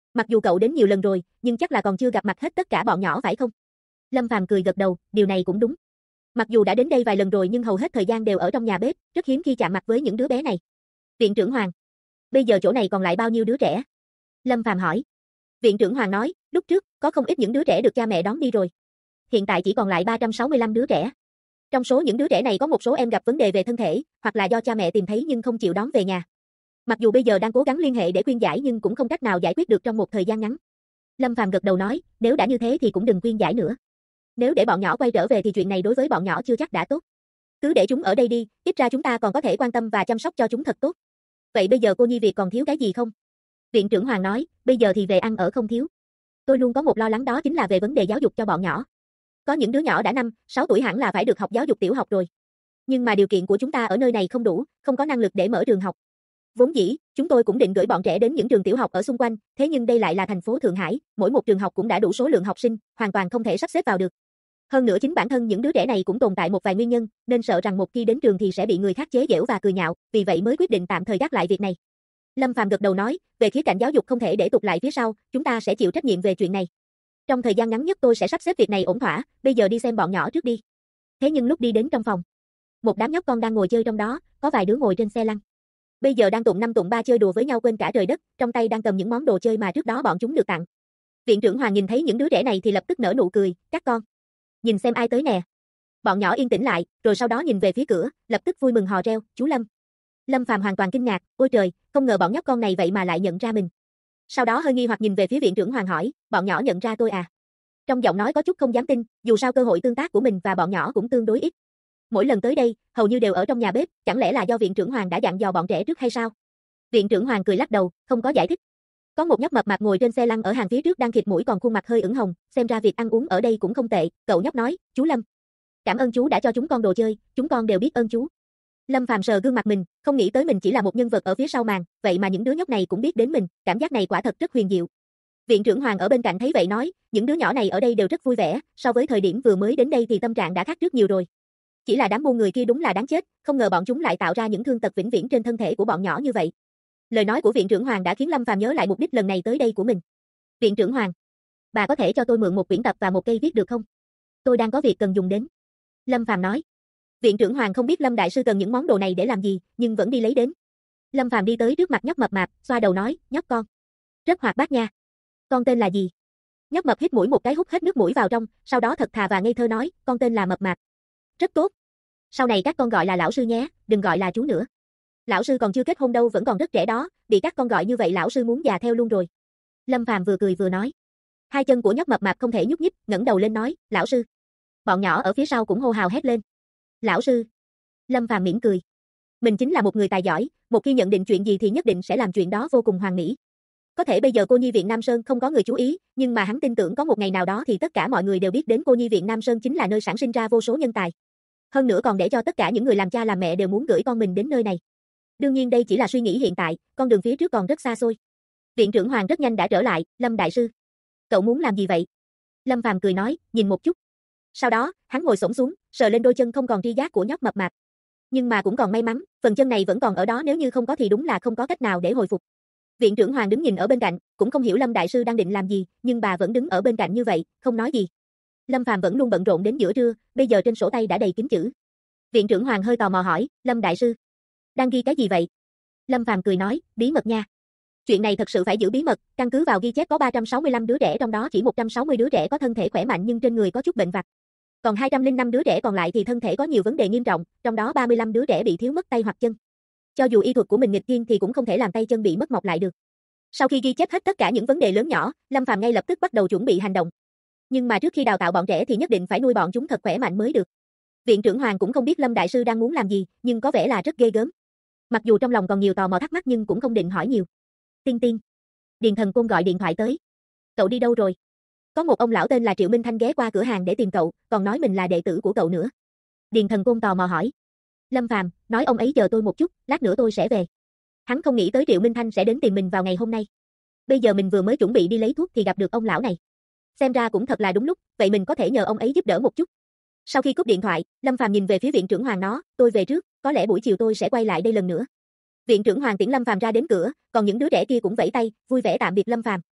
Mặc dù cậu đến nhiều lần rồi, nhưng chắc là còn chưa gặp mặt hết tất cả bọn nhỏ phải không? Lâm Phàm cười gật đầu, điều này cũng đúng. Mặc dù đã đến đây vài lần rồi nhưng hầu hết thời gian đều ở trong nhà bếp, rất hiếm khi chạm mặt với những đứa bé này. Viện trưởng Hoàng, bây giờ chỗ này còn lại bao nhiêu đứa trẻ? Lâm Phàm hỏi. Viện trưởng Hoàng nói, lúc trước, có không ít những đứa trẻ được cha mẹ đón đi rồi. Hiện tại chỉ còn lại 365 đứa trẻ. Trong số những đứa trẻ này có một số em gặp vấn đề về thân thể, hoặc là do cha mẹ tìm thấy nhưng không chịu đón về nhà. Mặc dù bây giờ đang cố gắng liên hệ để khuyên giải nhưng cũng không cách nào giải quyết được trong một thời gian ngắn. Lâm Phàm gật đầu nói, nếu đã như thế thì cũng đừng khuyên giải nữa. Nếu để bọn nhỏ quay trở về thì chuyện này đối với bọn nhỏ chưa chắc đã tốt. Cứ để chúng ở đây đi, ít ra chúng ta còn có thể quan tâm và chăm sóc cho chúng thật tốt. Vậy bây giờ cô Nhi Việt còn thiếu cái gì không? Viện trưởng Hoàng nói, bây giờ thì về ăn ở không thiếu. Tôi luôn có một lo lắng đó chính là về vấn đề giáo dục cho bọn nhỏ. Có những đứa nhỏ đã 5, 6 tuổi hẳn là phải được học giáo dục tiểu học rồi. Nhưng mà điều kiện của chúng ta ở nơi này không đủ, không có năng lực để mở trường học. Vốn dĩ, chúng tôi cũng định gửi bọn trẻ đến những trường tiểu học ở xung quanh, thế nhưng đây lại là thành phố Thượng Hải, mỗi một trường học cũng đã đủ số lượng học sinh, hoàn toàn không thể sắp xếp vào được. Hơn nữa chính bản thân những đứa trẻ này cũng tồn tại một vài nguyên nhân, nên sợ rằng một khi đến trường thì sẽ bị người khác chế giễu và cười nhạo, vì vậy mới quyết định tạm thời gác lại việc này. Lâm Phàm gật đầu nói, về khía cạnh giáo dục không thể để tụt lại phía sau, chúng ta sẽ chịu trách nhiệm về chuyện này. Trong thời gian ngắn nhất tôi sẽ sắp xếp việc này ổn thỏa, bây giờ đi xem bọn nhỏ trước đi. Thế nhưng lúc đi đến trong phòng, một đám nhóc con đang ngồi chơi trong đó, có vài đứa ngồi trên xe lăn. Bây giờ đang tụng 5 tụng 3 chơi đùa với nhau quên cả trời đất, trong tay đang cầm những món đồ chơi mà trước đó bọn chúng được tặng. Viện trưởng Hoàng nhìn thấy những đứa trẻ này thì lập tức nở nụ cười, các con, nhìn xem ai tới nè. Bọn nhỏ yên tĩnh lại, rồi sau đó nhìn về phía cửa, lập tức vui mừng hò reo, chú Lâm. Lâm Phàm hoàn toàn kinh ngạc, ôi trời, không ngờ bọn nhóc con này vậy mà lại nhận ra mình. Sau đó hơi nghi hoặc nhìn về phía viện trưởng Hoàng hỏi, bọn nhỏ nhận ra tôi à? Trong giọng nói có chút không dám tin, dù sao cơ hội tương tác của mình và bọn nhỏ cũng tương đối ít. Mỗi lần tới đây, hầu như đều ở trong nhà bếp, chẳng lẽ là do viện trưởng Hoàng đã dặn dò bọn trẻ trước hay sao? Viện trưởng Hoàng cười lắc đầu, không có giải thích. Có một nhóc mập mạp ngồi trên xe lăn ở hàng phía trước đang khịt mũi còn khuôn mặt hơi ửng hồng, xem ra việc ăn uống ở đây cũng không tệ, cậu nhóc nói, chú Lâm. Cảm ơn chú đã cho chúng con đồ chơi, chúng con đều biết ơn chú. Lâm Phàm sờ gương mặt mình, không nghĩ tới mình chỉ là một nhân vật ở phía sau màn, vậy mà những đứa nhóc này cũng biết đến mình, cảm giác này quả thật rất huyền diệu. Viện trưởng Hoàng ở bên cạnh thấy vậy nói, những đứa nhỏ này ở đây đều rất vui vẻ, so với thời điểm vừa mới đến đây thì tâm trạng đã khác trước nhiều rồi. Chỉ là đám buôn người kia đúng là đáng chết, không ngờ bọn chúng lại tạo ra những thương tật vĩnh viễn trên thân thể của bọn nhỏ như vậy. Lời nói của viện trưởng Hoàng đã khiến Lâm Phàm nhớ lại mục đích lần này tới đây của mình. Viện trưởng Hoàng, bà có thể cho tôi mượn một quyển tập và một cây viết được không? Tôi đang có việc cần dùng đến. Lâm Phàm nói. Viện trưởng Hoàng không biết Lâm đại sư cần những món đồ này để làm gì, nhưng vẫn đi lấy đến. Lâm Phàm đi tới trước mặt nhóc mập mạp, xoa đầu nói, nhóc con, rất hoạt bát nha. Con tên là gì? Nhóc mập hít mũi một cái hút hết nước mũi vào trong, sau đó thật thà và ngây thơ nói, con tên là Mập Mạp. Rất tốt. Sau này các con gọi là lão sư nhé, đừng gọi là chú nữa. Lão sư còn chưa kết hôn đâu, vẫn còn rất trẻ đó, bị các con gọi như vậy lão sư muốn già theo luôn rồi. Lâm Phàm vừa cười vừa nói. Hai chân của nhóc Mập Mạp không thể nhúc nhích, ngẩng đầu lên nói, lão sư. Bọn nhỏ ở phía sau cũng hô hào hét lên. Lão sư. Lâm Phàm mỉm cười. Mình chính là một người tài giỏi, một khi nhận định chuyện gì thì nhất định sẽ làm chuyện đó vô cùng hoàn mỹ. Có thể bây giờ cô nhi viện Nam Sơn không có người chú ý, nhưng mà hắn tin tưởng có một ngày nào đó thì tất cả mọi người đều biết đến cô nhi viện Nam Sơn chính là nơi sản sinh ra vô số nhân tài. Hơn nữa còn để cho tất cả những người làm cha làm mẹ đều muốn gửi con mình đến nơi này. Đương nhiên đây chỉ là suy nghĩ hiện tại, con đường phía trước còn rất xa xôi. Viện trưởng Hoàng rất nhanh đã trở lại, Lâm đại sư. Cậu muốn làm gì vậy? Lâm Phàm cười nói, nhìn một chút. Sau đó, hắn ngồi xổm xuống, sờ lên đôi chân không còn tri giác của nhóc Mập Mạp. Nhưng mà cũng còn may mắn, phần chân này vẫn còn ở đó, nếu như không có thì đúng là không có cách nào để hồi phục. Viện trưởng Hoàng đứng nhìn ở bên cạnh, cũng không hiểu Lâm đại sư đang định làm gì, nhưng bà vẫn đứng ở bên cạnh như vậy, không nói gì. Lâm Phàm vẫn luôn bận rộn đến giữa trưa, bây giờ trên sổ tay đã đầy kín chữ. Viện trưởng Hoàng hơi tò mò hỏi, Lâm đại sư, đang ghi cái gì vậy? Lâm Phàm cười nói, bí mật nha. Chuyện này thật sự phải giữ bí mật, căn cứ vào ghi chép có 365 đứa trẻ, trong đó chỉ 160 đứa trẻ có thân thể khỏe mạnh nhưng trên người có chút bệnh vặt. Còn 205 đứa trẻ còn lại thì thân thể có nhiều vấn đề nghiêm trọng, trong đó 35 đứa trẻ bị thiếu mất tay hoặc chân. Cho dù y thuật của mình nghịch thiên thì cũng không thể làm tay chân bị mất mọc lại được. Sau khi ghi chép hết tất cả những vấn đề lớn nhỏ, Lâm Phàm ngay lập tức bắt đầu chuẩn bị hành động. Nhưng mà trước khi đào tạo bọn trẻ thì nhất định phải nuôi bọn chúng thật khỏe mạnh mới được. Viện trưởng Hoàng cũng không biết Lâm đại sư đang muốn làm gì, nhưng có vẻ là rất ghê gớm. Mặc dù trong lòng còn nhiều tò mò thắc mắc nhưng cũng không định hỏi nhiều. Tiên tiên. Điền Thần Côn gọi điện thoại tới. Cậu đi đâu rồi? Có một ông lão tên là Triệu Minh Thanh ghé qua cửa hàng để tìm cậu, còn nói mình là đệ tử của cậu nữa. Điền Thần Côn tò mò hỏi. Lâm Phàm, nói ông ấy chờ tôi một chút, lát nữa tôi sẽ về. Hắn không nghĩ tới Triệu Minh Thanh sẽ đến tìm mình vào ngày hôm nay. Bây giờ mình vừa mới chuẩn bị đi lấy thuốc thì gặp được ông lão này. Xem ra cũng thật là đúng lúc, vậy mình có thể nhờ ông ấy giúp đỡ một chút. Sau khi cúp điện thoại, Lâm Phàm nhìn về phía viện trưởng Hoàng nó, tôi về trước, có lẽ buổi chiều tôi sẽ quay lại đây lần nữa. Viện trưởng Hoàng tiễn Lâm Phàm ra đến cửa, còn những đứa trẻ kia cũng vẫy tay, vui vẻ tạm biệt Lâm Phàm.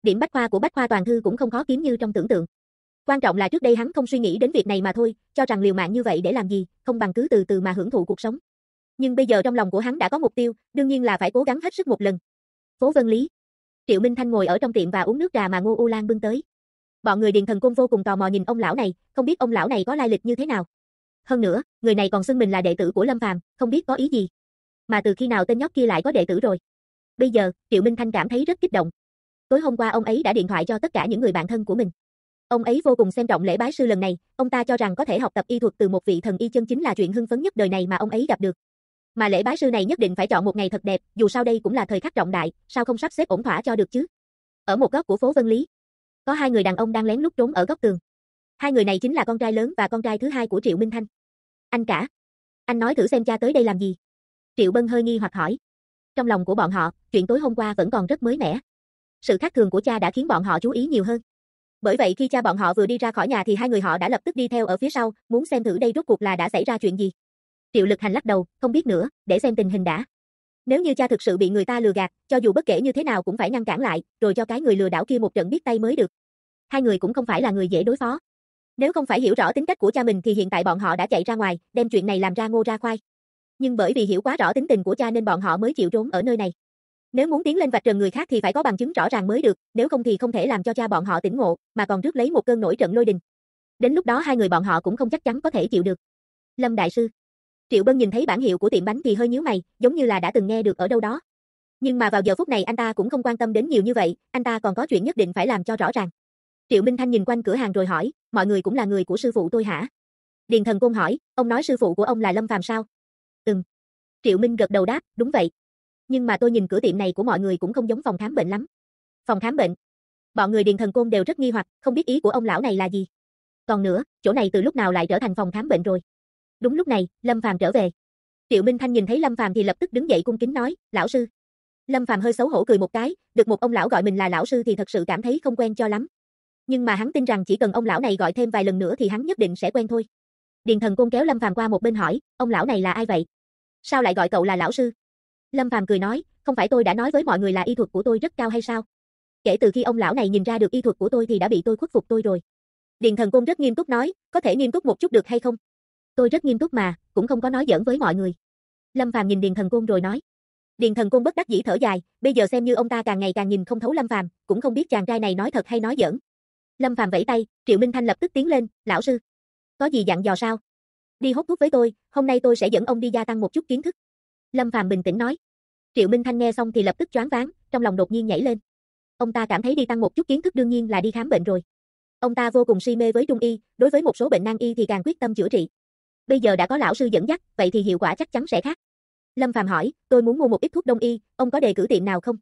Điểm bách khoa của Bách khoa toàn thư cũng không khó kiếm như trong tưởng tượng. Quan trọng là trước đây hắn không suy nghĩ đến việc này mà thôi, cho rằng liều mạng như vậy để làm gì, không bằng cứ từ từ mà hưởng thụ cuộc sống. Nhưng bây giờ trong lòng của hắn đã có mục tiêu, đương nhiên là phải cố gắng hết sức một lần. Phố Vân Lý. Triệu Minh Thanh ngồi ở trong tiệm và uống nước trà mà Ngô U Lan bưng tới. Bọn người Điền Thần Côn vô cùng tò mò nhìn ông lão này, không biết ông lão này có lai lịch như thế nào. Hơn nữa, người này còn xưng mình là đệ tử của Lâm Phàm, không biết có ý gì. Mà từ khi nào tên nhóc kia lại có đệ tử rồi? Bây giờ, Triệu Minh Thanh cảm thấy rất kích động. Tối hôm qua ông ấy đã điện thoại cho tất cả những người bạn thân của mình. Ông ấy vô cùng xem trọng lễ bái sư lần này, ông ta cho rằng có thể học tập y thuật từ một vị thần y chân chính là chuyện hưng phấn nhất đời này mà ông ấy gặp được. Mà lễ bái sư này nhất định phải chọn một ngày thật đẹp, dù sao đây cũng là thời khắc trọng đại, sao không sắp xếp ổn thỏa cho được chứ? Ở một góc của phố Vân Lý, có hai người đàn ông đang lén lút trốn ở góc tường. Hai người này chính là con trai lớn và con trai thứ hai của Triệu Minh Thanh. Anh cả, anh nói thử xem cha tới đây làm gì? Triệu Bân hơi nghi hoặc hỏi. Trong lòng của bọn họ, chuyện tối hôm qua vẫn còn rất mới mẻ. Sự khác thường của cha đã khiến bọn họ chú ý nhiều hơn. Bởi vậy khi cha bọn họ vừa đi ra khỏi nhà thì hai người họ đã lập tức đi theo ở phía sau, muốn xem thử đây rốt cuộc là đã xảy ra chuyện gì. Triệu Lực Hành lắc đầu, không biết nữa, để xem tình hình đã. Nếu như cha thực sự bị người ta lừa gạt, cho dù bất kể như thế nào cũng phải ngăn cản lại, rồi cho cái người lừa đảo kia một trận biết tay mới được. Hai người cũng không phải là người dễ đối phó. Nếu không phải hiểu rõ tính cách của cha mình thì hiện tại bọn họ đã chạy ra ngoài, đem chuyện này làm ra ngô ra khoai. Nhưng bởi vì hiểu quá rõ tính tình của cha nên bọn họ mới chịu trốn ở nơi này. Nếu muốn tiến lên vạch trần người khác thì phải có bằng chứng rõ ràng mới được, nếu không thì không thể làm cho cha bọn họ tỉnh ngộ, mà còn rước lấy một cơn nổi trận lôi đình. Đến lúc đó hai người bọn họ cũng không chắc chắn có thể chịu được. Lâm đại sư. Triệu Bân nhìn thấy bảng hiệu của tiệm bánh thì hơi nhíu mày, giống như là đã từng nghe được ở đâu đó. Nhưng mà vào giờ phút này anh ta cũng không quan tâm đến nhiều như vậy, anh ta còn có chuyện nhất định phải làm cho rõ ràng. Triệu Minh Thanh nhìn quanh cửa hàng rồi hỏi, mọi người cũng là người của sư phụ tôi hả? Điền Thần Côn hỏi, ông nói sư phụ của ông là Lâm Phàm sao? Triệu Minh gật đầu đáp, đúng vậy. Nhưng mà tôi nhìn cửa tiệm này của mọi người cũng không giống phòng khám bệnh lắm. Phòng khám bệnh? Bọn người Điền Thần Côn đều rất nghi hoặc, không biết ý của ông lão này là gì. Còn nữa, chỗ này từ lúc nào lại trở thành phòng khám bệnh rồi? Đúng lúc này, Lâm Phàm trở về. Triệu Minh Thanh nhìn thấy Lâm Phàm thì lập tức đứng dậy cung kính nói, lão sư. Lâm Phàm hơi xấu hổ cười một cái, được một ông lão gọi mình là lão sư thì thật sự cảm thấy không quen cho lắm. Nhưng mà hắn tin rằng chỉ cần ông lão này gọi thêm vài lần nữa thì hắn nhất định sẽ quen thôi. Điền Thần Côn kéo Lâm Phàm qua một bên hỏi, ông lão này là ai vậy? Sao lại gọi cậu là lão sư? Lâm Phàm cười nói, không phải tôi đã nói với mọi người là y thuật của tôi rất cao hay sao? Kể từ khi ông lão này nhìn ra được y thuật của tôi thì đã bị tôi khuất phục tôi rồi. Điền Thần Côn rất nghiêm túc nói, có thể nghiêm túc một chút được hay không? Tôi rất nghiêm túc mà, cũng không có nói giỡn với mọi người. Lâm Phàm nhìn Điền Thần Côn rồi nói. Điền Thần Côn bất đắc dĩ thở dài, bây giờ xem như ông ta càng ngày càng nhìn không thấu Lâm Phàm, cũng không biết chàng trai này nói thật hay nói giỡn. Lâm Phàm vẫy tay, Triệu Minh Thanh lập tức tiến lên, lão sư. Có gì dặn dò sao? Đi hút thuốc với tôi, hôm nay tôi sẽ dẫn ông đi gia tăng một chút kiến thức. Lâm Phàm bình tĩnh nói. Triệu Minh Thanh nghe xong thì lập tức choáng váng, trong lòng đột nhiên nhảy lên. Ông ta cảm thấy đi tăng một chút kiến thức đương nhiên là đi khám bệnh rồi. Ông ta vô cùng si mê với trung y, đối với một số bệnh nan y thì càng quyết tâm chữa trị. Bây giờ đã có lão sư dẫn dắt, vậy thì hiệu quả chắc chắn sẽ khác. Lâm Phàm hỏi, tôi muốn mua một ít thuốc đông y, ông có đề cử tiệm nào không?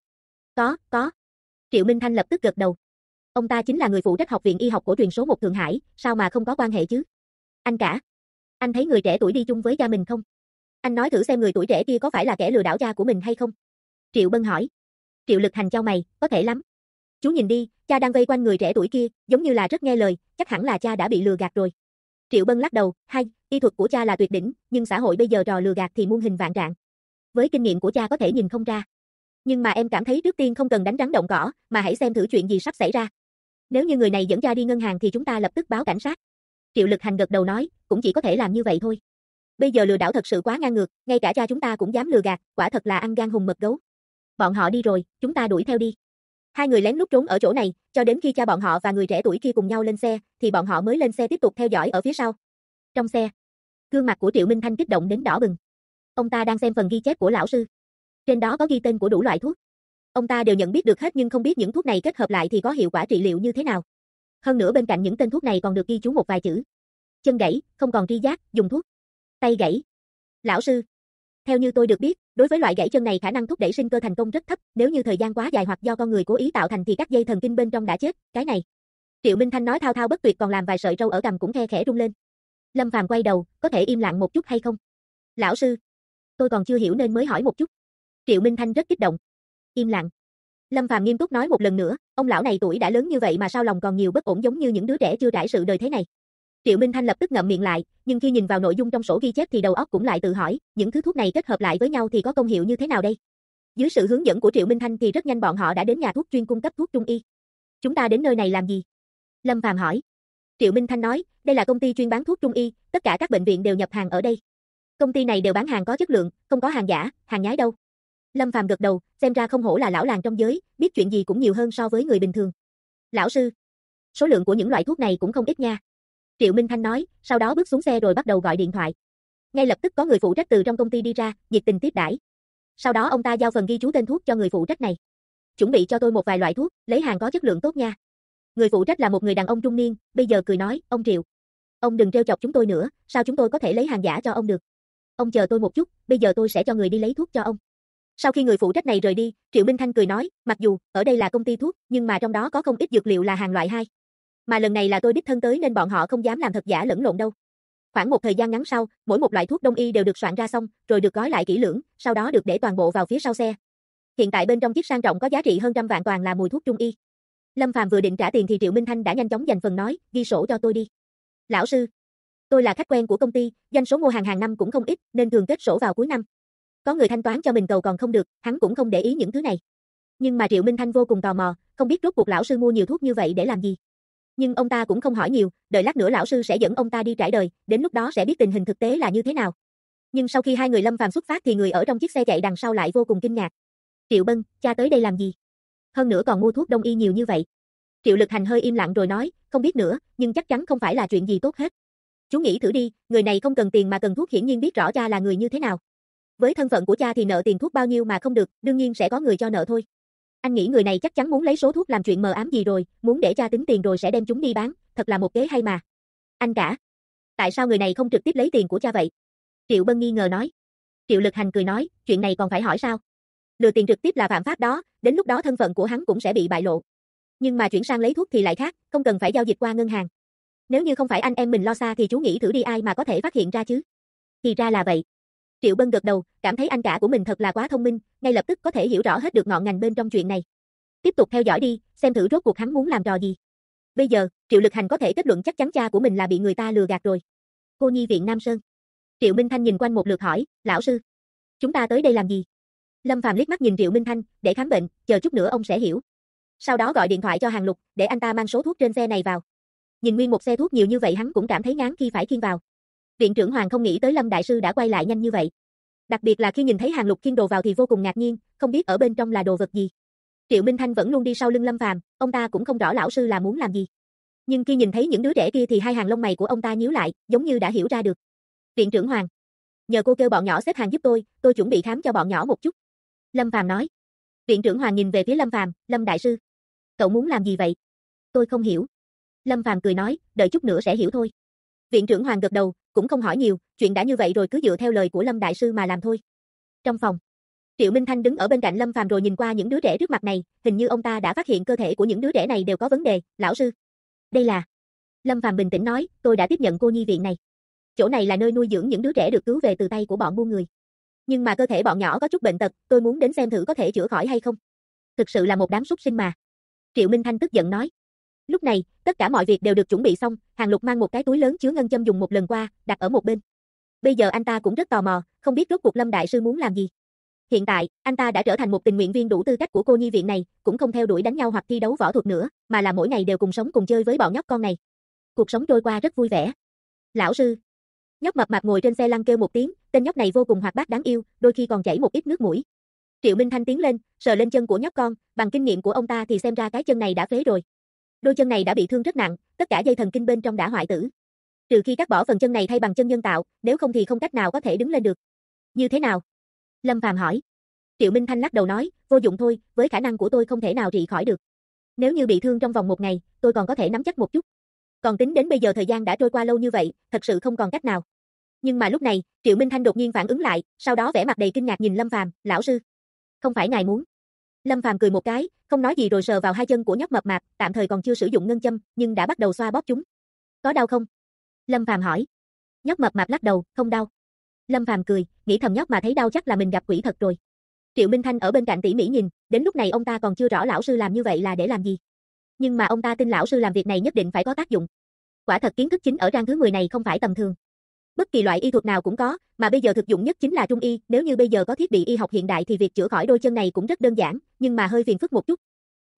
Có. Triệu Minh Thanh lập tức gật đầu. Ông ta chính là người phụ trách học viện y học cổ truyền số 1 Thượng Hải, sao mà không có quan hệ chứ? Anh cả, anh thấy người trẻ tuổi đi chung với cha mình không? Anh nói thử xem người tuổi trẻ kia có phải là kẻ lừa đảo cha của mình hay không? Triệu Bân hỏi. Triệu Lực Hành chau mày, có thể lắm. Chú nhìn đi, cha đang vây quanh người trẻ tuổi kia, giống như là rất nghe lời, chắc hẳn là cha đã bị lừa gạt rồi. Triệu Bân lắc đầu, y thuật của cha là tuyệt đỉnh, nhưng xã hội bây giờ trò lừa gạt thì muôn hình vạn trạng. Với kinh nghiệm của cha có thể nhìn không ra. Nhưng mà em cảm thấy trước tiên không cần đánh rắn động cỏ, mà hãy xem thử chuyện gì sắp xảy ra. Nếu như người này dẫn cha đi ngân hàng thì chúng ta lập tức báo cảnh sát. Triệu Lực Hành gật đầu nói, cũng chỉ có thể làm như vậy thôi. Bây giờ lừa đảo thật sự quá ngang ngược, ngay cả cha chúng ta cũng dám lừa gạt, quả thật là ăn gan hùm mật gấu. Bọn họ đi rồi, chúng ta đuổi theo đi. Hai người lén lút trốn ở chỗ này, cho đến khi cha bọn họ và người trẻ tuổi kia cùng nhau lên xe, thì bọn họ mới lên xe tiếp tục theo dõi ở phía sau. Trong xe, gương mặt của Triệu Minh Thanh kích động đến đỏ bừng. Ông ta đang xem phần ghi chép của lão sư. Trên đó có ghi tên của đủ loại thuốc. Ông ta đều nhận biết được hết nhưng không biết những thuốc này kết hợp lại thì có hiệu quả trị liệu như thế nào. Hơn nữa bên cạnh những tên thuốc này còn được ghi chú một vài chữ. Chân gãy, không còn tri giác, dùng thuốc. Tay gãy. Lão sư, theo như tôi được biết, đối với loại gãy chân này khả năng thúc đẩy sinh cơ thành công rất thấp, nếu như thời gian quá dài hoặc do con người cố ý tạo thành thì các dây thần kinh bên trong đã chết, cái này. Triệu Minh Thanh nói thao thao bất tuyệt còn làm vài sợi râu ở cằm cũng khe khẽ rung lên. Lâm Phàm quay đầu, có thể im lặng một chút hay không? Lão sư, tôi còn chưa hiểu nên mới hỏi một chút. Triệu Minh Thanh rất kích động. Im lặng. Lâm Phàm nghiêm túc nói một lần nữa, ông lão này tuổi đã lớn như vậy mà sao lòng còn nhiều bất ổn giống như những đứa trẻ chưa trải sự đời thế này. Triệu Minh Thanh lập tức ngậm miệng lại, nhưng khi nhìn vào nội dung trong sổ ghi chép thì đầu óc cũng lại tự hỏi, những thứ thuốc này kết hợp lại với nhau thì có công hiệu như thế nào đây? Dưới sự hướng dẫn của Triệu Minh Thanh thì rất nhanh bọn họ đã đến nhà thuốc chuyên cung cấp thuốc trung y. Chúng ta đến nơi này làm gì? Lâm Phàm hỏi. Triệu Minh Thanh nói, đây là công ty chuyên bán thuốc trung y, tất cả các bệnh viện đều nhập hàng ở đây. Công ty này đều bán hàng có chất lượng, không có hàng giả, hàng nhái đâu. Lâm Phàm gật đầu, xem ra không hổ là lão làng trong giới, biết chuyện gì cũng nhiều hơn so với người bình thường. Lão sư, số lượng của những loại thuốc này cũng không ít nha. Triệu Minh Thanh nói, sau đó bước xuống xe rồi bắt đầu gọi điện thoại. Ngay lập tức có người phụ trách từ trong công ty đi ra, nhiệt tình tiếp đãi. Sau đó ông ta giao phần ghi chú tên thuốc cho người phụ trách này. Chuẩn bị cho tôi một vài loại thuốc, lấy hàng có chất lượng tốt nha. Người phụ trách là một người đàn ông trung niên, bây giờ cười nói, ông Triệu. Ông đừng trêu chọc chúng tôi nữa, sao chúng tôi có thể lấy hàng giả cho ông được. Ông chờ tôi một chút, bây giờ tôi sẽ cho người đi lấy thuốc cho ông. Sau khi người phụ trách này rời đi, Triệu Minh Thanh cười nói, mặc dù, ở đây là công ty thuốc, nhưng mà trong đó có không ít dược liệu là hàng loại 2. Mà lần này là tôi đích thân tới nên bọn họ không dám làm thật giả lẫn lộn đâu. Khoảng một thời gian ngắn sau, mỗi một loại thuốc đông y đều được soạn ra xong, rồi được gói lại kỹ lưỡng, sau đó được để toàn bộ vào phía sau xe. Hiện tại bên trong chiếc sang trọng có giá trị hơn trăm vạn toàn là mùi thuốc trung y. Lâm Phàm vừa định trả tiền thì Triệu Minh Thanh đã nhanh chóng dành phần nói, ghi sổ cho tôi đi. Lão sư, tôi là khách quen của công ty, doanh số mua hàng năm cũng không ít, nên thường kết sổ vào cuối năm. Có người thanh toán cho mình cầu còn không được, hắn cũng không để ý những thứ này. Nhưng mà Triệu Minh Thanh vô cùng tò mò, không biết rốt cuộc lão sư mua nhiều thuốc như vậy để làm gì. Nhưng ông ta cũng không hỏi nhiều, đợi lát nữa lão sư sẽ dẫn ông ta đi trải đời, đến lúc đó sẽ biết tình hình thực tế là như thế nào. Nhưng sau khi hai người Lâm Phàm xuất phát thì người ở trong chiếc xe chạy đằng sau lại vô cùng kinh ngạc. Triệu Bân, cha tới đây làm gì? Hơn nữa còn mua thuốc đông y nhiều như vậy. Triệu Lực Hành hơi im lặng rồi nói, không biết nữa, nhưng chắc chắn không phải là chuyện gì tốt hết. Chú nghĩ thử đi, người này không cần tiền mà cần thuốc hiển nhiên biết rõ cha là người như thế nào. Với thân phận của cha thì nợ tiền thuốc bao nhiêu mà không được, đương nhiên sẽ có người cho nợ thôi. Anh nghĩ người này chắc chắn muốn lấy số thuốc làm chuyện mờ ám gì rồi, muốn để cha tính tiền rồi sẽ đem chúng đi bán, thật là một kế hay mà. Anh cả, tại sao người này không trực tiếp lấy tiền của cha vậy? Triệu Bân nghi ngờ nói. Triệu Lực Hành cười nói, chuyện này còn phải hỏi sao? Lừa tiền trực tiếp là phạm pháp đó, đến lúc đó thân phận của hắn cũng sẽ bị bại lộ. Nhưng mà chuyển sang lấy thuốc thì lại khác, không cần phải giao dịch qua ngân hàng. Nếu như không phải anh em mình lo xa thì chú nghĩ thử đi ai mà có thể phát hiện ra chứ? Thì ra là vậy. Triệu Bân gật đầu, cảm thấy anh cả của mình thật là quá thông minh, ngay lập tức có thể hiểu rõ hết được ngọn ngành bên trong chuyện này. Tiếp tục theo dõi đi, xem thử rốt cuộc hắn muốn làm trò gì. Bây giờ, Triệu Lực Hành có thể kết luận chắc chắn cha của mình là bị người ta lừa gạt rồi. Cô nhi viện Nam Sơn. Triệu Minh Thanh nhìn quanh một lượt hỏi, lão sư, chúng ta tới đây làm gì? Lâm Phàm liếc mắt nhìn Triệu Minh Thanh, để khám bệnh, chờ chút nữa ông sẽ hiểu. Sau đó gọi điện thoại cho Hàng Lục, để anh ta mang số thuốc trên xe này vào. Nhìn nguyên một xe thuốc nhiều như vậy hắn cũng cảm thấy ngán khi phải khiêng vào. Viện trưởng Hoàng không nghĩ tới Lâm đại sư đã quay lại nhanh như vậy. Đặc biệt là khi nhìn thấy Hàng Lục khiêng đồ vào thì vô cùng ngạc nhiên, không biết ở bên trong là đồ vật gì. Triệu Minh Thanh vẫn luôn đi sau lưng Lâm Phàm, ông ta cũng không rõ lão sư là muốn làm gì. Nhưng khi nhìn thấy những đứa trẻ kia thì hai hàng lông mày của ông ta nhíu lại, giống như đã hiểu ra được. Viện trưởng Hoàng, nhờ cô kêu bọn nhỏ xếp hàng giúp tôi chuẩn bị khám cho bọn nhỏ một chút. Lâm Phàm nói. Viện trưởng Hoàng nhìn về phía Lâm Phàm, Lâm đại sư, cậu muốn làm gì vậy? Tôi không hiểu. Lâm Phàm cười nói, đợi chút nữa sẽ hiểu thôi. Viện trưởng Hoàng gật đầu, cũng không hỏi nhiều, chuyện đã như vậy rồi cứ dựa theo lời của Lâm đại sư mà làm thôi. Trong phòng, Triệu Minh Thanh đứng ở bên cạnh Lâm Phàm rồi nhìn qua những đứa trẻ trước mặt này, hình như ông ta đã phát hiện cơ thể của những đứa trẻ này đều có vấn đề, lão sư. Đây là... Lâm Phàm bình tĩnh nói, tôi đã tiếp nhận cô nhi viện này. Chỗ này là nơi nuôi dưỡng những đứa trẻ được cứu về từ tay của bọn buôn người. Nhưng mà cơ thể bọn nhỏ có chút bệnh tật, tôi muốn đến xem thử có thể chữa khỏi hay không. Thực sự là một đám súc sinh mà. Triệu Minh Thanh tức giận nói. Lúc này, tất cả mọi việc đều được chuẩn bị xong, Hàng Lục mang một cái túi lớn chứa ngân châm dùng một lần qua, đặt ở một bên. Bây giờ anh ta cũng rất tò mò, không biết rốt cuộc Lâm đại sư muốn làm gì. Hiện tại, anh ta đã trở thành một tình nguyện viên đủ tư cách của cô nhi viện này, cũng không theo đuổi đánh nhau hoặc thi đấu võ thuật nữa, mà là mỗi ngày đều cùng sống cùng chơi với bọn nhóc con này. Cuộc sống trôi qua rất vui vẻ. Lão sư. Nhóc mập mạp ngồi trên xe lăn kêu một tiếng, tên nhóc này vô cùng hoạt bát đáng yêu, đôi khi còn chảy một ít nước mũi. Triệu Minh Thanh tiến lên, sờ lên chân của nhóc con, bằng kinh nghiệm của ông ta thì xem ra cái chân này đã phế rồi. Đôi chân này đã bị thương rất nặng, tất cả dây thần kinh bên trong đã hoại tử. Trừ khi cắt bỏ phần chân này thay bằng chân nhân tạo, nếu không thì không cách nào có thể đứng lên được. Như thế nào? Lâm Phàm hỏi. Triệu Minh Thanh lắc đầu nói, vô dụng thôi, với khả năng của tôi không thể nào trị khỏi được. Nếu như bị thương trong vòng một ngày, tôi còn có thể nắm chắc một chút. Còn tính đến bây giờ thời gian đã trôi qua lâu như vậy, thật sự không còn cách nào. Nhưng mà lúc này, Triệu Minh Thanh đột nhiên phản ứng lại, sau đó vẻ mặt đầy kinh ngạc nhìn Lâm Phàm, lão sư. Không phải ngài muốn. Lâm Phàm cười một cái, không nói gì rồi sờ vào hai chân của nhóc mập mạp, tạm thời còn chưa sử dụng ngân châm, nhưng đã bắt đầu xoa bóp chúng. Có đau không? Lâm Phàm hỏi. Nhóc mập mạp lắc đầu, không đau. Lâm Phàm cười, nghĩ thầm nhóc mà thấy đau chắc là mình gặp quỷ thật rồi. Triệu Minh Thanh ở bên cạnh tỉ mỉ nhìn, đến lúc này ông ta còn chưa rõ lão sư làm như vậy là để làm gì. Nhưng mà ông ta tin lão sư làm việc này nhất định phải có tác dụng. Quả thật kiến thức chính ở trang thứ 10 này không phải tầm thường. Bất kỳ loại y thuật nào cũng có, mà bây giờ thực dụng nhất chính là trung y, nếu như bây giờ có thiết bị y học hiện đại thì việc chữa khỏi đôi chân này cũng rất đơn giản, nhưng mà hơi phiền phức một chút.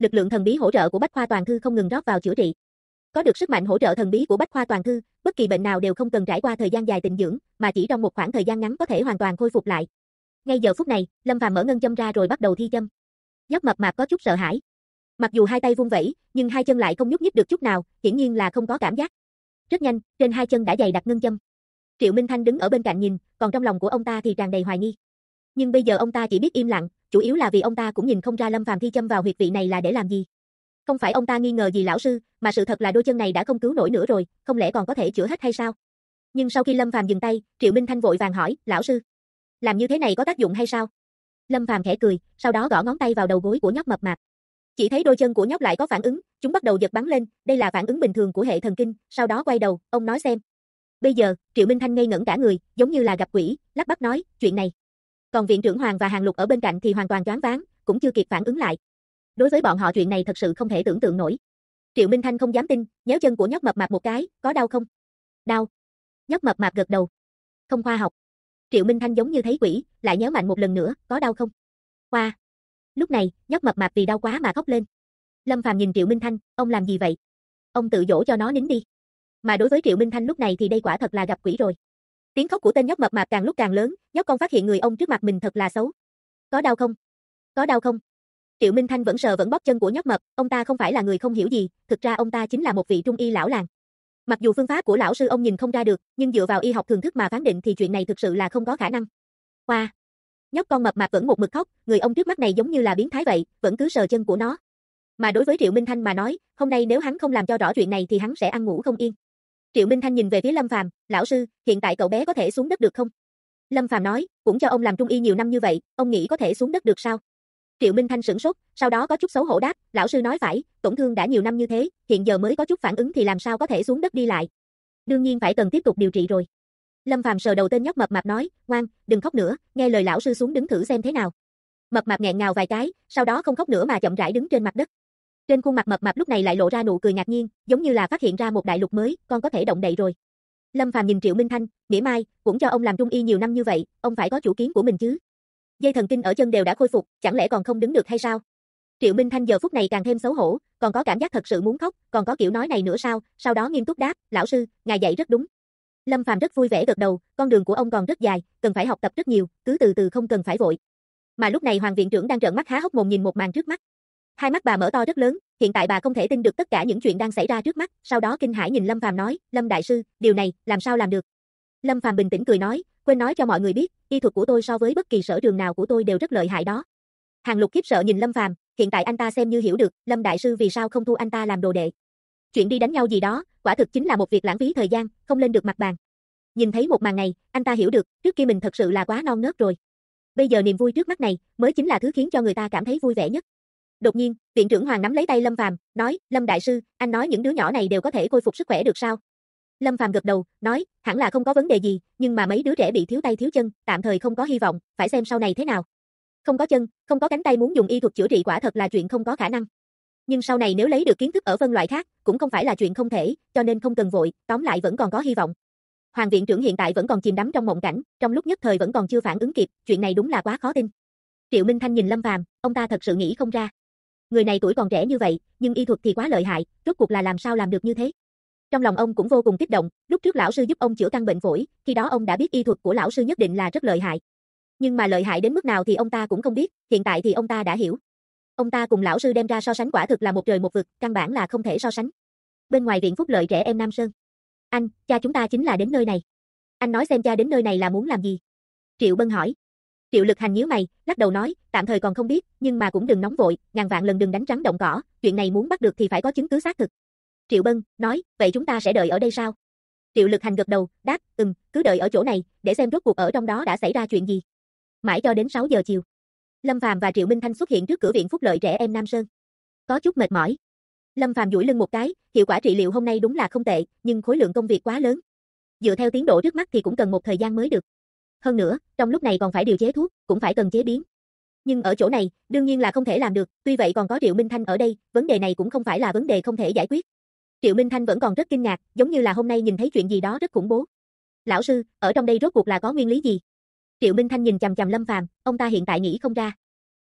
Lực lượng thần bí hỗ trợ của Bách Khoa Toàn Thư không ngừng rót vào chữa trị. Có được sức mạnh hỗ trợ thần bí của Bách Khoa Toàn Thư, bất kỳ bệnh nào đều không cần trải qua thời gian dài tịnh dưỡng, mà chỉ trong một khoảng thời gian ngắn có thể hoàn toàn khôi phục lại. Ngay giờ phút này, Lâm Phàm mở ngân châm ra rồi bắt đầu thi châm. Nhóc mập mạp có chút sợ hãi. Mặc dù hai tay vung vẩy, nhưng hai chân lại không nhúc nhích được chút nào, hiển nhiên là không có cảm giác. Rất nhanh, trên hai chân đã dày đặc ngân châm. Triệu Minh Thanh đứng ở bên cạnh nhìn, còn trong lòng của ông ta thì tràn đầy hoài nghi. Nhưng bây giờ ông ta chỉ biết im lặng, chủ yếu là vì ông ta cũng nhìn không ra Lâm Phàm thi châm vào huyệt vị này là để làm gì. Không phải ông ta nghi ngờ gì lão sư, mà sự thật là đôi chân này đã không cứu nổi nữa rồi, không lẽ còn có thể chữa hết hay sao? Nhưng sau khi Lâm Phàm dừng tay, Triệu Minh Thanh vội vàng hỏi, lão sư, làm như thế này có tác dụng hay sao? Lâm Phàm khẽ cười, sau đó gõ ngón tay vào đầu gối của nhóc mập mạp. Chỉ thấy đôi chân của nhóc lại có phản ứng, chúng bắt đầu giật bắn lên, đây là phản ứng bình thường của hệ thần kinh, sau đó quay đầu, ông nói xem. Bây giờ, Triệu Minh Thanh ngây ngẩn cả người, giống như là gặp quỷ, lắp bắp nói, chuyện này. Còn viện trưởng Hoàng và Hàng Lục ở bên cạnh thì hoàn toàn choáng váng, cũng chưa kịp phản ứng lại. Đối với bọn họ chuyện này thật sự không thể tưởng tượng nổi. Triệu Minh Thanh không dám tin, nhéo chân của nhóc mập mạp một cái, có đau không? Đau. Nhóc mập mạp gật đầu. Không khoa học. Triệu Minh Thanh giống như thấy quỷ, lại nhéo mạnh một lần nữa, có đau không? Khoa. Lúc này, nhóc mập mạp vì đau quá mà khóc lên. Lâm Phàm nhìn Triệu Minh Thanh, ông làm gì vậy? Ông tự dỗ cho nó nín đi. Mà đối với Triệu Minh Thanh lúc này thì đây quả thật là gặp quỷ rồi. Tiếng khóc của tên nhóc mập mạp càng lúc càng lớn, nhóc con phát hiện người ông trước mặt mình thật là xấu. Có đau không? Có đau không? Triệu Minh Thanh vẫn sờ vẫn bóp chân của nhóc mập, ông ta không phải là người không hiểu gì, thực ra ông ta chính là một vị trung y lão làng. Mặc dù phương pháp của lão sư ông nhìn không ra được, nhưng dựa vào y học thường thức mà phán định thì chuyện này thực sự là không có khả năng. Khoa. Nhóc con mập mạp vẫn một mực khóc, người ông trước mắt này giống như là biến thái vậy, vẫn cứ sờ chân của nó. Mà đối với Triệu Minh Thanh mà nói, hôm nay nếu hắn không làm cho rõ chuyện này thì hắn sẽ ăn ngủ không yên. Triệu Minh Thanh nhìn về phía Lâm Phàm, lão sư, hiện tại cậu bé có thể xuống đất được không? Lâm Phàm nói, cũng cho ông làm trung y nhiều năm như vậy, ông nghĩ có thể xuống đất được sao? Triệu Minh Thanh sửng sốt, sau đó có chút xấu hổ đáp, lão sư nói phải, tổn thương đã nhiều năm như thế, hiện giờ mới có chút phản ứng thì làm sao có thể xuống đất đi lại. Đương nhiên phải cần tiếp tục điều trị rồi. Lâm Phàm sờ đầu tên nhóc mập mạp nói, ngoan, đừng khóc nữa, nghe lời lão sư xuống đứng thử xem thế nào. Mập mạp nghẹn ngào vài cái, sau đó không khóc nữa mà chậm rãi đứng trên mặt đất. Trên khuôn mặt mập mạp lúc này lại lộ ra nụ cười ngạc nhiên, giống như là phát hiện ra một đại lục mới, con có thể động đậy rồi. Lâm Phàm nhìn Triệu Minh Thanh, mỉa mai, cũng cho ông làm trung y nhiều năm như vậy, ông phải có chủ kiến của mình chứ. Dây thần kinh ở chân đều đã khôi phục, chẳng lẽ còn không đứng được hay sao? Triệu Minh Thanh giờ phút này càng thêm xấu hổ, còn có cảm giác thật sự muốn khóc, còn có kiểu nói này nữa sao? Sau đó nghiêm túc đáp, lão sư, ngài dạy rất đúng. Lâm Phàm rất vui vẻ gật đầu, con đường của ông còn rất dài, cần phải học tập rất nhiều, cứ từ từ không cần phải vội. Mà lúc này Hoàng viện trưởng đang trợn mắt há hốc mồm nhìn một màn trước mắt. Hai mắt bà mở to rất lớn, hiện tại bà không thể tin được tất cả những chuyện đang xảy ra trước mắt, sau đó kinh hãi nhìn Lâm Phàm nói, Lâm đại sư, điều này, làm sao làm được? Lâm Phàm bình tĩnh cười nói, quên nói cho mọi người biết, y thuật của tôi so với bất kỳ sở trường nào của tôi đều rất lợi hại đó. Hàng Lục khiếp sợ nhìn Lâm Phàm, hiện tại anh ta xem như hiểu được, Lâm đại sư vì sao không thu anh ta làm đồ đệ. Chuyện đi đánh nhau gì đó, quả thực chính là một việc lãng phí thời gian, không lên được mặt bàn. Nhìn thấy một màn này, anh ta hiểu được, trước kia mình thật sự là quá non nớt rồi. Bây giờ niềm vui trước mắt này, mới chính là thứ khiến cho người ta cảm thấy vui vẻ nhất. Đột nhiên, viện trưởng Hoàng nắm lấy tay Lâm Phàm, nói, Lâm đại sư, anh nói những đứa nhỏ này đều có thể khôi phục sức khỏe được sao? Lâm Phàm gật đầu, nói, hẳn là không có vấn đề gì, nhưng mà mấy đứa trẻ bị thiếu tay thiếu chân, tạm thời không có hy vọng, phải xem sau này thế nào. Không có chân, không có cánh tay muốn dùng y thuật chữa trị quả thật là chuyện không có khả năng. Nhưng sau này nếu lấy được kiến thức ở phân loại khác, cũng không phải là chuyện không thể, cho nên không cần vội, tóm lại vẫn còn có hy vọng. Hoàng viện trưởng hiện tại vẫn còn chìm đắm trong mộng cảnh, trong lúc nhất thời vẫn còn chưa phản ứng kịp, chuyện này đúng là quá khó tin. Triệu Minh Thanh nhìn Lâm Phàm, ông ta thật sự nghĩ không ra. Người này tuổi còn trẻ như vậy, nhưng y thuật thì quá lợi hại, rốt cuộc là làm sao làm được như thế? Trong lòng ông cũng vô cùng kích động, lúc trước lão sư giúp ông chữa căn bệnh phổi, khi đó ông đã biết y thuật của lão sư nhất định là rất lợi hại. Nhưng mà lợi hại đến mức nào thì ông ta cũng không biết, hiện tại thì ông ta đã hiểu. Ông ta cùng lão sư đem ra so sánh quả thực là một trời một vực, căn bản là không thể so sánh. Bên ngoài viện phúc lợi trẻ em Nam Sơn. Anh, cha chúng ta chính là đến nơi này. Anh nói xem cha đến nơi này là muốn làm gì? Triệu Bân hỏi. Triệu Lực Hành nhíu mày, lắc đầu nói, tạm thời còn không biết, nhưng mà cũng đừng nóng vội, ngàn vạn lần đừng đánh trắng động cỏ, chuyện này muốn bắt được thì phải có chứng cứ xác thực. Triệu Bân nói, vậy chúng ta sẽ đợi ở đây sao? Triệu Lực Hành gật đầu, đáp, cứ đợi ở chỗ này, để xem rốt cuộc ở trong đó đã xảy ra chuyện gì. Mãi cho đến 6 giờ chiều, Lâm Phàm và Triệu Minh Thanh xuất hiện trước cửa viện phúc lợi trẻ em Nam Sơn. Có chút mệt mỏi. Lâm Phàm duỗi lưng một cái, hiệu quả trị liệu hôm nay đúng là không tệ, nhưng khối lượng công việc quá lớn. Dựa theo tiến độ trước mắt thì cũng cần một thời gian mới được. Hơn nữa, trong lúc này còn phải điều chế thuốc, cũng phải cần chế biến. Nhưng ở chỗ này, đương nhiên là không thể làm được, tuy vậy còn có Triệu Minh Thanh ở đây, vấn đề này cũng không phải là vấn đề không thể giải quyết. Triệu Minh Thanh vẫn còn rất kinh ngạc, giống như là hôm nay nhìn thấy chuyện gì đó rất khủng bố. Lão sư, ở trong đây rốt cuộc là có nguyên lý gì? Triệu Minh Thanh nhìn chằm chằm Lâm Phàm, ông ta hiện tại nghĩ không ra.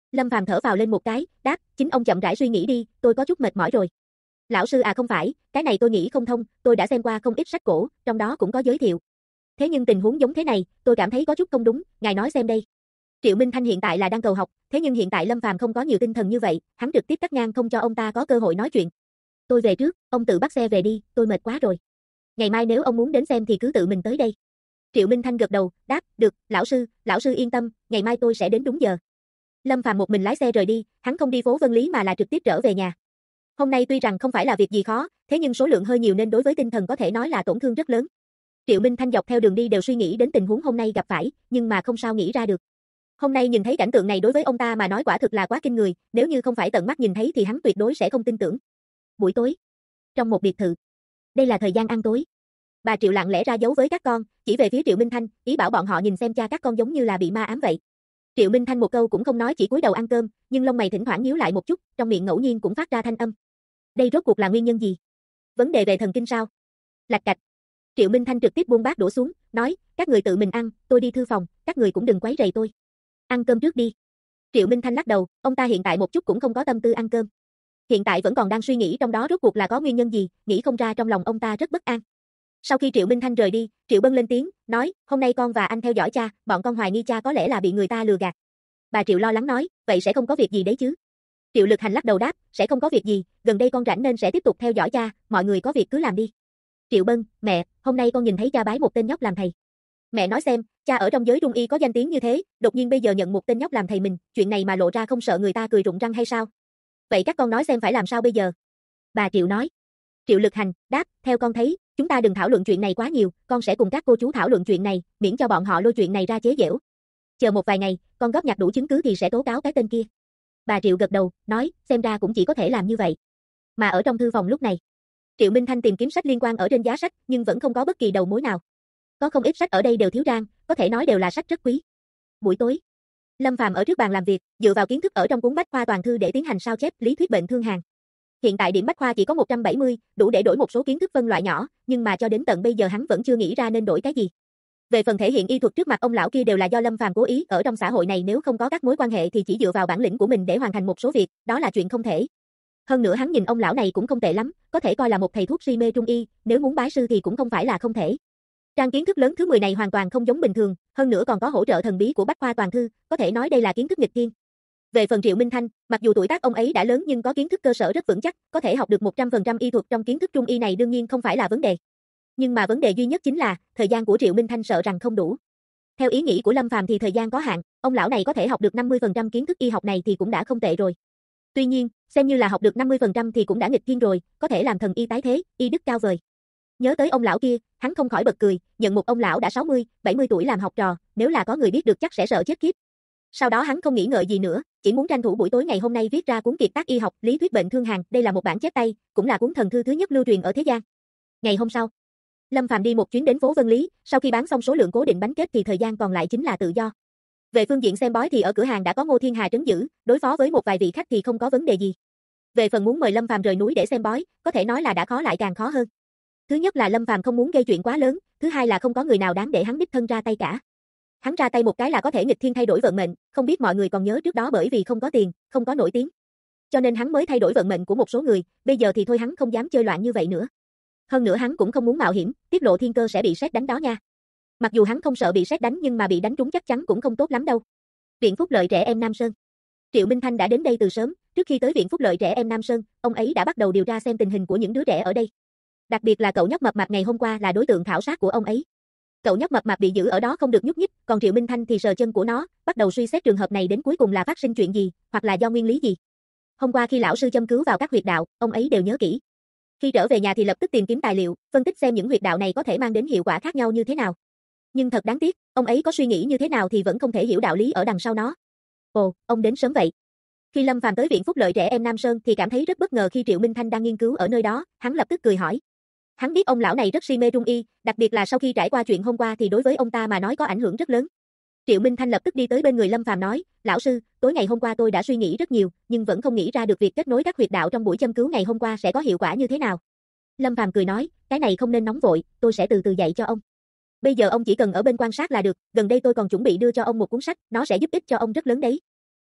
Lâm Phàm thở vào lên một cái, đáp, chính ông chậm rãi suy nghĩ đi, tôi có chút mệt mỏi rồi. Lão sư à không phải, cái này tôi nghĩ không thông, tôi đã xem qua không ít sách cổ, trong đó cũng có giới thiệu. Thế nhưng tình huống giống thế này, tôi cảm thấy có chút không đúng, ngài nói xem đây. Triệu Minh Thanh hiện tại là đang cầu học, thế nhưng hiện tại Lâm Phàm không có nhiều tinh thần như vậy, hắn trực tiếp cắt ngang không cho ông ta có cơ hội nói chuyện. Tôi về trước, ông tự bắt xe về đi, tôi mệt quá rồi. Ngày mai nếu ông muốn đến xem thì cứ tự mình tới đây. Triệu Minh Thanh gật đầu, đáp, được, lão sư yên tâm, ngày mai tôi sẽ đến đúng giờ. Lâm Phàm một mình lái xe rời đi, hắn không đi phố Vân Lý mà là trực tiếp trở về nhà. Hôm nay tuy rằng không phải là việc gì khó, thế nhưng số lượng hơi nhiều nên đối với tinh thần có thể nói là tổn thương rất lớn. Triệu Minh Thanh dọc theo đường đi đều suy nghĩ đến tình huống hôm nay gặp phải, nhưng mà không sao nghĩ ra được. Hôm nay nhìn thấy cảnh tượng này đối với ông ta mà nói quả thực là quá kinh người, nếu như không phải tận mắt nhìn thấy thì hắn tuyệt đối sẽ không tin tưởng. Buổi tối, trong một biệt thự. Đây là thời gian ăn tối. Bà Triệu lặng lẽ ra giấu với các con, chỉ về phía Triệu Minh Thanh, ý bảo bọn họ nhìn xem cha các con giống như là bị ma ám vậy. Triệu Minh Thanh một câu cũng không nói chỉ cúi đầu ăn cơm, nhưng lông mày thỉnh thoảng nhíu lại một chút, trong miệng ngẫu nhiên cũng phát ra thanh âm. Đây rốt cuộc là nguyên nhân gì? Vấn đề về thần kinh sao? Lạch cạch. Triệu Minh Thanh trực tiếp buông bát đổ xuống, nói, các người tự mình ăn, tôi đi thư phòng, các người cũng đừng quấy rầy tôi. Ăn cơm trước đi. Triệu Minh Thanh lắc đầu, ông ta hiện tại một chút cũng không có tâm tư ăn cơm. Hiện tại vẫn còn đang suy nghĩ trong đó rốt cuộc là có nguyên nhân gì, nghĩ không ra trong lòng ông ta rất bất an. Sau khi Triệu Minh Thanh rời đi, Triệu Bân lên tiếng, nói, hôm nay con và anh theo dõi cha, bọn con hoài nghi cha có lẽ là bị người ta lừa gạt. Bà Triệu lo lắng nói, vậy sẽ không có việc gì đấy chứ? Triệu Lực Hành lắc đầu đáp, sẽ không có việc gì, gần đây con rảnh nên sẽ tiếp tục theo dõi cha, mọi người có việc cứ làm đi. Triệu Bân, mẹ, hôm nay con nhìn thấy cha bái một tên nhóc làm thầy. Mẹ nói xem, cha ở trong giới trung y có danh tiếng như thế, đột nhiên bây giờ nhận một tên nhóc làm thầy mình, chuyện này mà lộ ra không sợ người ta cười rụng răng hay sao? Vậy các con nói xem phải làm sao bây giờ? Bà Triệu nói. Triệu Lực Hành đáp, theo con thấy, chúng ta đừng thảo luận chuyện này quá nhiều, con sẽ cùng các cô chú thảo luận chuyện này, miễn cho bọn họ lôi chuyện này ra chế giễu. Chờ một vài ngày, con góp nhặt đủ chứng cứ thì sẽ tố cáo cái tên kia. Bà Triệu gật đầu, nói, xem ra cũng chỉ có thể làm như vậy. Mà ở trong thư phòng lúc này, Triệu Minh Thanh tìm kiếm sách liên quan ở trên giá sách, nhưng vẫn không có bất kỳ đầu mối nào. Có không ít sách ở đây đều thiếu trang, có thể nói đều là sách rất quý. Buổi tối, Lâm Phàm ở trước bàn làm việc, dựa vào kiến thức ở trong cuốn bách khoa toàn thư để tiến hành sao chép lý thuyết bệnh thương hàn. Hiện tại điểm bách khoa chỉ có 170, đủ để đổi một số kiến thức phân loại nhỏ, nhưng mà cho đến tận bây giờ hắn vẫn chưa nghĩ ra nên đổi cái gì. Về phần thể hiện y thuật trước mặt ông lão kia đều là do Lâm Phàm cố ý, ở trong xã hội này nếu không có các mối quan hệ thì chỉ dựa vào bản lĩnh của mình để hoàn thành một số việc, đó là chuyện không thể. Hơn nữa hắn nhìn ông lão này cũng không tệ lắm, có thể coi là một thầy thuốc si mê trung y, nếu muốn bái sư thì cũng không phải là không thể. Trang kiến thức lớn thứ 10 này hoàn toàn không giống bình thường, hơn nữa còn có hỗ trợ thần bí của bách khoa toàn thư, có thể nói đây là kiến thức nghịch thiên. Về phần Triệu Minh Thanh, mặc dù tuổi tác ông ấy đã lớn nhưng có kiến thức cơ sở rất vững chắc, có thể học được 100% y thuật trong kiến thức trung y này đương nhiên không phải là vấn đề. Nhưng mà vấn đề duy nhất chính là, thời gian của Triệu Minh Thanh sợ rằng không đủ. Theo ý nghĩ của Lâm Phàm thì thời gian có hạn, ông lão này có thể học được 50% kiến thức y học này thì cũng đã không tệ rồi. Tuy nhiên, xem như là học được 50% thì cũng đã nghịch thiên rồi, có thể làm thần y tái thế, y đức cao vời. Nhớ tới ông lão kia, hắn không khỏi bật cười, nhận một ông lão đã 60, 70 tuổi làm học trò, nếu là có người biết được chắc sẽ sợ chết khiếp. Sau đó hắn không nghĩ ngợi gì nữa, chỉ muốn tranh thủ buổi tối ngày hôm nay viết ra cuốn kiệt tác y học, lý thuyết bệnh thương hàn, đây là một bản chép tay, cũng là cuốn thần thư thứ nhất lưu truyền ở thế gian. Ngày hôm sau, Lâm Phàm đi một chuyến đến phố Vân Lý, sau khi bán xong số lượng cố định bánh kết thì thời gian còn lại chính là tự do. Về phương diện xem bói thì ở cửa hàng đã có Ngô Thiên Hà trấn giữ, đối phó với một vài vị khách thì không có vấn đề gì. Về phần muốn mời Lâm Phàm rời núi để xem bói, có thể nói là đã khó lại càng khó hơn. Thứ nhất là Lâm Phàm không muốn gây chuyện quá lớn, thứ hai là không có người nào đáng để hắn đích thân ra tay cả. Hắn ra tay một cái là có thể nghịch thiên thay đổi vận mệnh, không biết mọi người còn nhớ trước đó bởi vì không có tiền, không có nổi tiếng. Cho nên hắn mới thay đổi vận mệnh của một số người, bây giờ thì thôi hắn không dám chơi loạn như vậy nữa. Hơn nữa hắn cũng không muốn mạo hiểm, tiết lộ thiên cơ sẽ bị sét đánh đó nha. Mặc dù hắn không sợ bị sét đánh nhưng mà bị đánh trúng chắc chắn cũng không tốt lắm đâu. Viện Phúc Lợi Trẻ Em Nam Sơn. Triệu Minh Thanh đã đến đây từ sớm, trước khi tới Viện Phúc Lợi Trẻ Em Nam Sơn, ông ấy đã bắt đầu điều tra xem tình hình của những đứa trẻ ở đây. Đặc biệt là cậu nhóc mập mạp ngày hôm qua là đối tượng khảo sát của ông ấy. Cậu nhóc mập mạp bị giữ ở đó không được nhúc nhích, còn Triệu Minh Thanh thì sờ chân của nó, bắt đầu suy xét trường hợp này đến cuối cùng là phát sinh chuyện gì, hoặc là do nguyên lý gì. Hôm qua khi lão sư châm cứu vào các huyệt đạo, ông ấy đều nhớ kỹ. Khi trở về nhà thì lập tức tìm kiếm tài liệu, phân tích xem những huyệt đạo này có thể mang đến hiệu quả khác nhau như thế nào. Nhưng thật đáng tiếc, ông ấy có suy nghĩ như thế nào thì vẫn không thể hiểu đạo lý ở đằng sau nó. Ồ, ông đến sớm vậy. Khi Lâm Phàm tới Viện Phúc Lợi Trẻ Em Nam Sơn thì cảm thấy rất bất ngờ khi Triệu Minh Thanh đang nghiên cứu ở nơi đó, hắn lập tức cười hỏi. Hắn biết ông lão này rất si mê trung y, đặc biệt là sau khi trải qua chuyện hôm qua thì đối với ông ta mà nói có ảnh hưởng rất lớn. Triệu Minh Thanh lập tức đi tới bên người Lâm Phàm nói, lão sư, tối ngày hôm qua tôi đã suy nghĩ rất nhiều, nhưng vẫn không nghĩ ra được việc kết nối các huyệt đạo trong buổi châm cứu ngày hôm qua sẽ có hiệu quả như thế nào. Lâm Phàm cười nói, cái này không nên nóng vội, tôi sẽ từ từ dạy cho ông. Bây giờ ông chỉ cần ở bên quan sát là được, gần đây tôi còn chuẩn bị đưa cho ông một cuốn sách, nó sẽ giúp ích cho ông rất lớn đấy.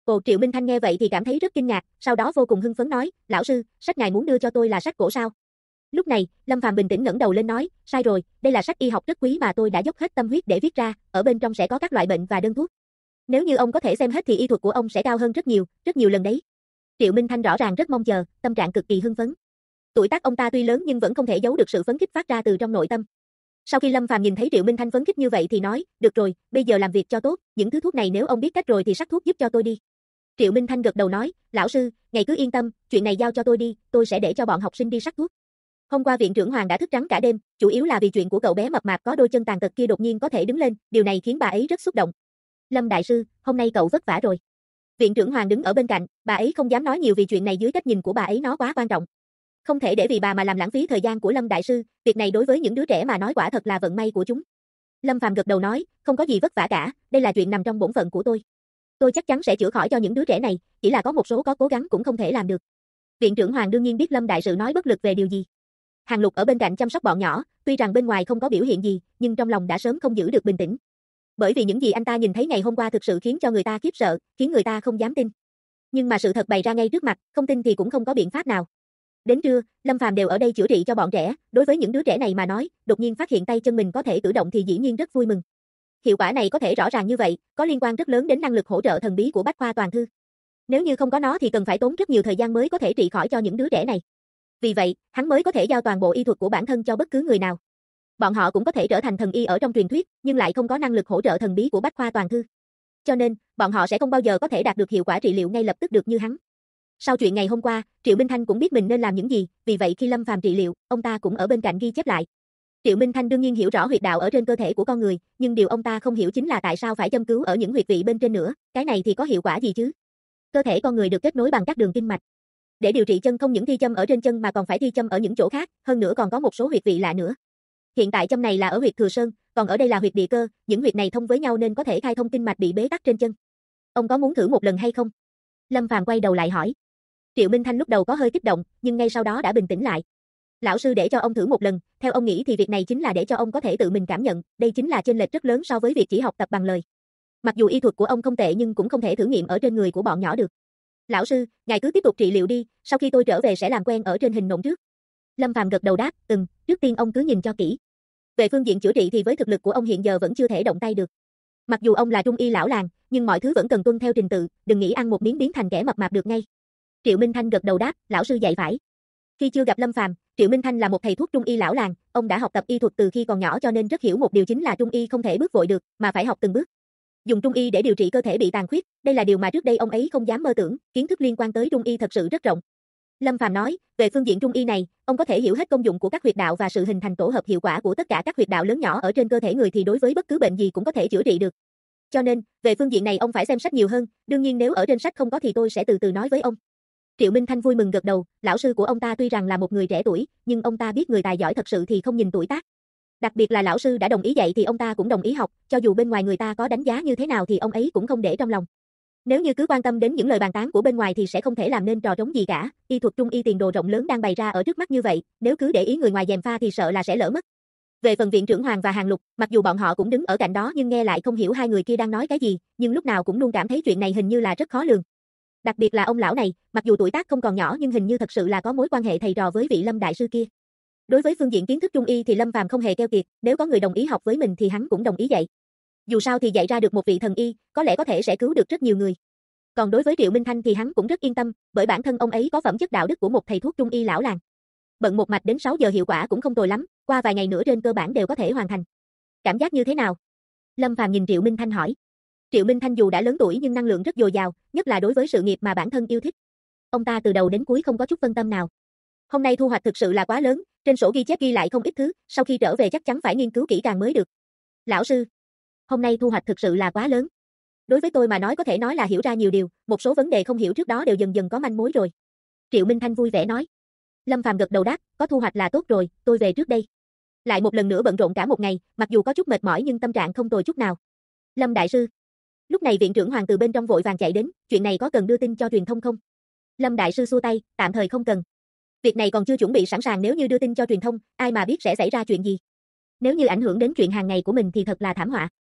Ồ, Triệu Minh Thanh nghe vậy thì cảm thấy rất kinh ngạc, sau đó vô cùng hưng phấn nói, lão sư, sách ngài muốn đưa cho tôi là sách cổ sao? Lúc này, Lâm Phàm bình tĩnh ngẩng đầu lên nói, sai rồi, đây là sách y học rất quý mà tôi đã dốc hết tâm huyết để viết ra, ở bên trong sẽ có các loại bệnh và đơn thuốc. Nếu như ông có thể xem hết thì y thuật của ông sẽ cao hơn rất nhiều lần đấy. Triệu Minh Thanh rõ ràng rất mong chờ, tâm trạng cực kỳ hưng phấn. Tuổi tác ông ta tuy lớn nhưng vẫn không thể giấu được sự phấn khích phát ra từ trong nội tâm. Sau khi Lâm Phàm nhìn thấy Triệu Minh Thanh phấn khích như vậy thì nói, được rồi, bây giờ làm việc cho tốt, những thứ thuốc này nếu ông biết cách rồi thì sắc thuốc giúp cho tôi đi. Triệu Minh Thanh gật đầu nói, lão sư, ngài cứ yên tâm, chuyện này giao cho tôi đi, tôi sẽ để cho bọn học sinh đi sắc thuốc. Hôm qua viện trưởng Hoàng đã thức trắng cả đêm, chủ yếu là vì chuyện của cậu bé mập mạp có đôi chân tàn tật kia đột nhiên có thể đứng lên, điều này khiến bà ấy rất xúc động. Lâm đại sư, hôm nay cậu vất vả rồi. Viện trưởng Hoàng đứng ở bên cạnh, bà ấy không dám nói nhiều vì chuyện này dưới cách nhìn của bà ấy nó quá quan trọng. Không thể để vì bà mà làm lãng phí thời gian của Lâm đại sư, việc này đối với những đứa trẻ mà nói quả thật là vận may của chúng. Lâm Phàm gật đầu nói, không có gì vất vả cả, đây là chuyện nằm trong bổn phận của tôi. Tôi chắc chắn sẽ chữa khỏi cho những đứa trẻ này, chỉ là có một số có cố gắng cũng không thể làm được. Viện trưởng Hoàng đương nhiên biết Lâm đại sư nói bất lực về điều gì. Hàng Lục ở bên cạnh chăm sóc bọn nhỏ, tuy rằng bên ngoài không có biểu hiện gì, nhưng trong lòng đã sớm không giữ được bình tĩnh. Bởi vì những gì anh ta nhìn thấy ngày hôm qua thực sự khiến cho người ta khiếp sợ, khiến người ta không dám tin. Nhưng mà sự thật bày ra ngay trước mặt, không tin thì cũng không có biện pháp nào. Đến trưa, Lâm Phàm đều ở đây chữa trị cho bọn trẻ, đối với những đứa trẻ này mà nói, đột nhiên phát hiện tay chân mình có thể cử động thì dĩ nhiên rất vui mừng. Hiệu quả này có thể rõ ràng như vậy, có liên quan rất lớn đến năng lực hỗ trợ thần bí của Bách Khoa Toàn Thư. Nếu như không có nó thì cần phải tốn rất nhiều thời gian mới có thể trị khỏi cho những đứa trẻ này. Vì vậy, hắn mới có thể giao toàn bộ y thuật của bản thân cho bất cứ người nào. Bọn họ cũng có thể trở thành thần y ở trong truyền thuyết, nhưng lại không có năng lực hỗ trợ thần bí của Bách Khoa Toàn Thư. Cho nên, bọn họ sẽ không bao giờ có thể đạt được hiệu quả trị liệu ngay lập tức được như hắn. Sau chuyện ngày hôm qua, Triệu Minh Thanh cũng biết mình nên làm những gì, vì vậy khi Lâm Phàm trị liệu, ông ta cũng ở bên cạnh ghi chép lại. Triệu Minh Thanh đương nhiên hiểu rõ huyệt đạo ở trên cơ thể của con người, nhưng điều ông ta không hiểu chính là tại sao phải châm cứu ở những huyệt vị bên trên nữa, cái này thì có hiệu quả gì chứ? Cơ thể con người được kết nối bằng các đường kinh mạch. Để điều trị chân không những thi châm ở trên chân mà còn phải thi châm ở những chỗ khác, hơn nữa còn có một số huyệt vị lạ nữa. Hiện tại châm này là ở huyệt Thừa Sơn, còn ở đây là huyệt địa cơ, những huyệt này thông với nhau nên có thể khai thông kinh mạch bị bế tắc trên chân. Ông có muốn thử một lần hay không? Lâm Phàm quay đầu lại hỏi. Triệu Minh Thanh lúc đầu có hơi kích động, nhưng ngay sau đó đã bình tĩnh lại. Lão sư để cho ông thử một lần, theo ông nghĩ thì việc này chính là để cho ông có thể tự mình cảm nhận, đây chính là chênh lệch rất lớn so với việc chỉ học tập bằng lời. Mặc dù y thuật của ông không tệ nhưng cũng không thể thử nghiệm ở trên người của bọn nhỏ được. Lão sư, ngài cứ tiếp tục trị liệu đi, sau khi tôi trở về sẽ làm quen ở trên hình nộm trước. Lâm Phàm gật đầu đáp, trước tiên ông cứ nhìn cho kỹ. Về phương diện chữa trị thì với thực lực của ông hiện giờ vẫn chưa thể động tay được. Mặc dù ông là trung y lão làng, nhưng mọi thứ vẫn cần tuân theo trình tự, đừng nghĩ ăn một miếng biến thành kẻ mập mạp được ngay. Triệu Minh Thanh gật đầu đáp, lão sư dạy phải. Khi chưa gặp Lâm Phàm, Triệu Minh Thanh là một thầy thuốc trung y lão làng, ông đã học tập y thuật từ khi còn nhỏ cho nên rất hiểu một điều chính là trung y không thể bước vội được, mà phải học từng bước. Dùng trung y để điều trị cơ thể bị tàn khuyết, đây là điều mà trước đây ông ấy không dám mơ tưởng, kiến thức liên quan tới trung y thật sự rất rộng. Lâm Phàm nói, về phương diện trung y này, ông có thể hiểu hết công dụng của các huyệt đạo và sự hình thành tổ hợp hiệu quả của tất cả các huyệt đạo lớn nhỏ ở trên cơ thể người thì đối với bất cứ bệnh gì cũng có thể chữa trị được. Cho nên, về phương diện này ông phải xem sách nhiều hơn, đương nhiên nếu ở trên sách không có thì tôi sẽ từ từ nói với ông. Triệu Minh Thanh vui mừng gật đầu, lão sư của ông ta tuy rằng là một người trẻ tuổi, nhưng ông ta biết người tài giỏi thật sự thì không nhìn tuổi tác. Đặc biệt là lão sư đã đồng ý dạy thì ông ta cũng đồng ý học, cho dù bên ngoài người ta có đánh giá như thế nào thì ông ấy cũng không để trong lòng. Nếu như cứ quan tâm đến những lời bàn tán của bên ngoài thì sẽ không thể làm nên trò trống gì cả, y thuật trung y tiền đồ rộng lớn đang bày ra ở trước mắt như vậy, nếu cứ để ý người ngoài gièm pha thì sợ là sẽ lỡ mất. Về phần viện trưởng Hoàng và Hàng Lục, mặc dù bọn họ cũng đứng ở cạnh đó nhưng nghe lại không hiểu hai người kia đang nói cái gì, nhưng lúc nào cũng luôn cảm thấy chuyện này hình như là rất khó lường. Đặc biệt là ông lão này, mặc dù tuổi tác không còn nhỏ nhưng hình như thật sự là có mối quan hệ thầy trò với vị Lâm đại sư kia. Đối với phương diện kiến thức trung y thì Lâm Phàm không hề keo kiệt, nếu có người đồng ý học với mình thì hắn cũng đồng ý dạy. Dù sao thì dạy ra được một vị thần y, có lẽ có thể sẽ cứu được rất nhiều người. Còn đối với Triệu Minh Thanh thì hắn cũng rất yên tâm, bởi bản thân ông ấy có phẩm chất đạo đức của một thầy thuốc trung y lão làng. Bận một mạch đến 6 giờ hiệu quả cũng không tồi lắm, qua vài ngày nữa trên cơ bản đều có thể hoàn thành. Cảm giác như thế nào? Lâm Phàm nhìn Triệu Minh Thanh hỏi. Triệu Minh Thanh dù đã lớn tuổi nhưng năng lượng rất dồi dào, nhất là đối với sự nghiệp mà bản thân yêu thích. Ông ta từ đầu đến cuối không có chút phân tâm nào. Hôm nay thu hoạch thực sự là quá lớn, trên sổ ghi chép ghi lại không ít thứ, sau khi trở về chắc chắn phải nghiên cứu kỹ càng mới được. Lão sư, hôm nay thu hoạch thực sự là quá lớn. Đối với tôi mà nói có thể nói là hiểu ra nhiều điều, một số vấn đề không hiểu trước đó đều dần dần có manh mối rồi. Triệu Minh Thanh vui vẻ nói. Lâm Phàm gật đầu đáp, có thu hoạch là tốt rồi, tôi về trước đây. Lại một lần nữa bận rộn cả một ngày, mặc dù có chút mệt mỏi nhưng tâm trạng không tồi chút nào. Lâm đại sư. Lúc này viện trưởng Hoàng từ bên trong vội vàng chạy đến, chuyện này có cần đưa tin cho truyền thông không? Lâm đại sư xua tay, tạm thời không cần. Việc này còn chưa chuẩn bị sẵn sàng, nếu như đưa tin cho truyền thông, ai mà biết sẽ xảy ra chuyện gì. Nếu như ảnh hưởng đến chuyện hàng ngày của mình thì thật là thảm họa.